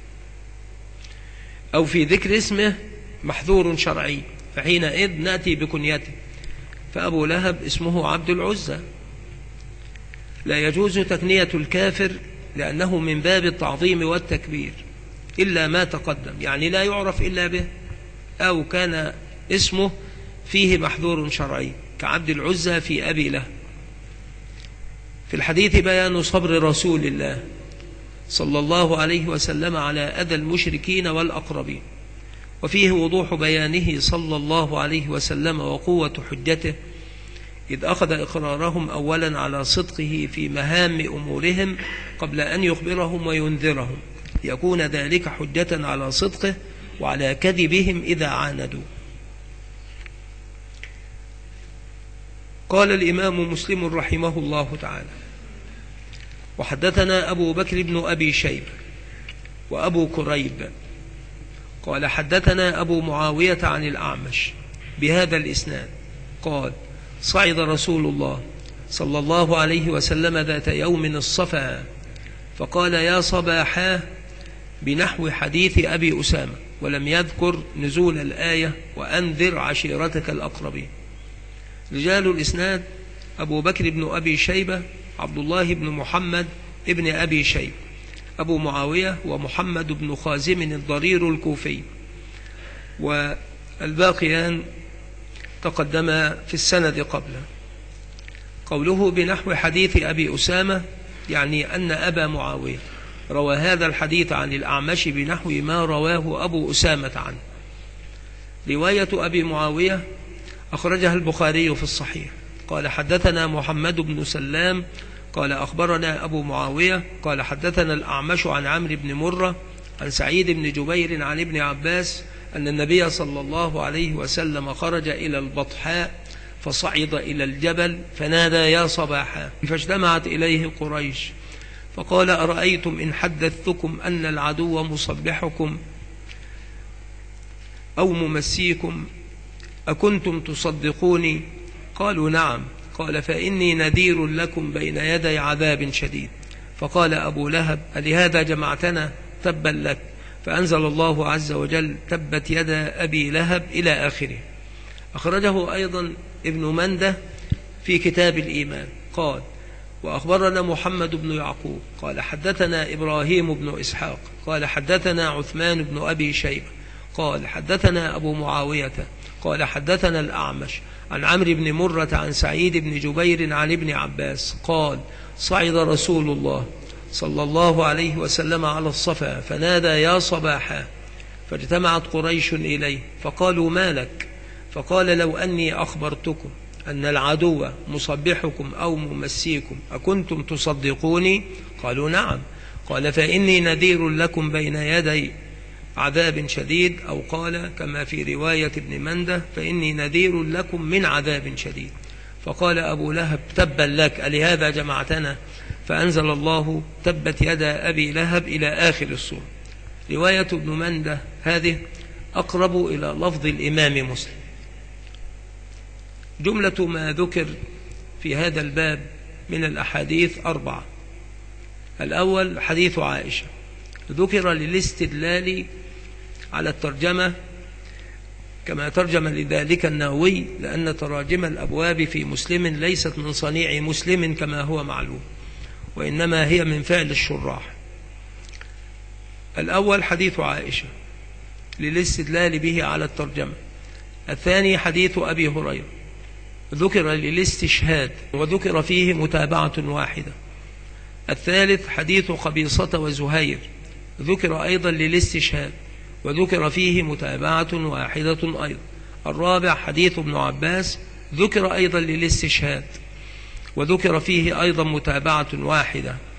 [SPEAKER 1] أو في ذكر اسمه محذور شرعي، فحينئذ نأتي بكنيته. فأبو لهب اسمه عبد العزى، لا يجوز تكنية الكافر لأنه من باب التعظيم والتكبير إلا ما تقدم، يعني لا يعرف إلا به، أو كان اسمه فيه محذور شرعي كعبد العزى في أبي لهب. في الحديث بيان صبر رسول الله صلى الله عليه وسلم على أذى المشركين والأقربين، وفيه وضوح بيانه صلى الله عليه وسلم وقوة حجته، إذ أخذ إقرارهم أولا على صدقه في مهام أمورهم قبل أن يخبرهم وينذرهم، يكون ذلك حجة على صدقه وعلى كذبهم إذا عاندوا. قال الإمام مسلم رحمه الله تعالى: وحدثنا أبو بكر بن أبي شيبة وأبو كريب قال حدثنا أبو معاوية عن الأعمش بهذا الإسناد قال: صعد رسول الله صلى الله عليه وسلم ذات يوم الصفا فقال: يا صباحاه، بنحو حديث أبي أسامة، ولم يذكر نزول الآية وأنذر عشيرتك الأقربين. رجال الإسناد: أبو بكر بن أبي شيبة عبد الله بن محمد ابن أبي شيبة، أبو معاوية ومحمد بن خازم الضرير الكوفي، والباقيان تقدم في السند قبله. قوله بنحو حديث أبي أسامة يعني أن أبا معاوية روى هذا الحديث عن الأعمش بنحو ما رواه أبو أسامة عنه. رواية أبي معاوية أخرجها البخاري في الصحيح. قال حدثنا محمد بن سلام قال أخبرنا أبو معاوية قال حدثنا الأعمش عن عمرو بن مرة عن سعيد بن جبير عن ابن عباس أن النبي صلى الله عليه وسلم خرج إلى البطحاء فصعد إلى الجبل فنادى: يا صباحا، فاجتمعت إليه قريش فقال: أرأيتم إن حدثتكم أن العدو مصبحكم أو ممسيكم أكنتم تصدقوني؟ قالوا: نعم. قال: فإني نذير لكم بين يدي عذاب شديد. فقال أبو لهب: ألهذا جمعتنا؟ تبا لك. فأنزل الله عز وجل: تبت يدا أبي لهب إلى آخره. أخرجه أيضا ابن منده في كتاب الإيمان. قال: وأخبرنا محمد بن يعقوب قال حدثنا إبراهيم بن إسحاق قال حدثنا عثمان بن أبي شيبة قال حدثنا أبو معاوية قال حدثنا الأعمش عن عمرو بن مرة عن سعيد بن جبير عن ابن عباس قال: صعد رسول الله صلى الله عليه وسلم على الصفا فنادى: يا صباحا، فاجتمعت قريش إليه فقالوا: ما لك؟ فقال: لو أني أخبرتكم أن العدو مصبحكم أو ممسيكم أكنتم تصدقوني؟ قالوا: نعم. قال: فإني نذير لكم بين يدي عذاب شديد، أو قال كما في رواية ابن منده: فإني نذير لكم من عذاب شديد. فقال أبو لهب: تبا لك، ألهذا جمعتنا؟ فأنزل الله: تبت يدا أبي لهب إلى آخر السورة. رواية ابن منده هذه أقرب إلى لفظ الإمام مسلم. جملة ما ذكر في هذا الباب من الأحاديث 4. الأول حديث عائشة، ذكر للاستدلال على الترجمة كما ترجم لذلك النووي، لأن تراجم الأبواب في مسلم ليست من صنيع مسلم كما هو معلوم، وإنما هي من فعل الشراح. الأول حديث عائشة للاستدلال به على الترجمة. الثاني حديث أبي هريرة، ذكر للاستشهاد وذكر فيه متابعة واحدة. الثالث حديث قبيصة وزهير، ذكر أيضا للاستشهاد وذكر فيه متابعة واحدة أيضا. الرابع حديث ابن عباس، ذكر أيضا للاستشهاد وذكر فيه أيضا متابعة واحدة.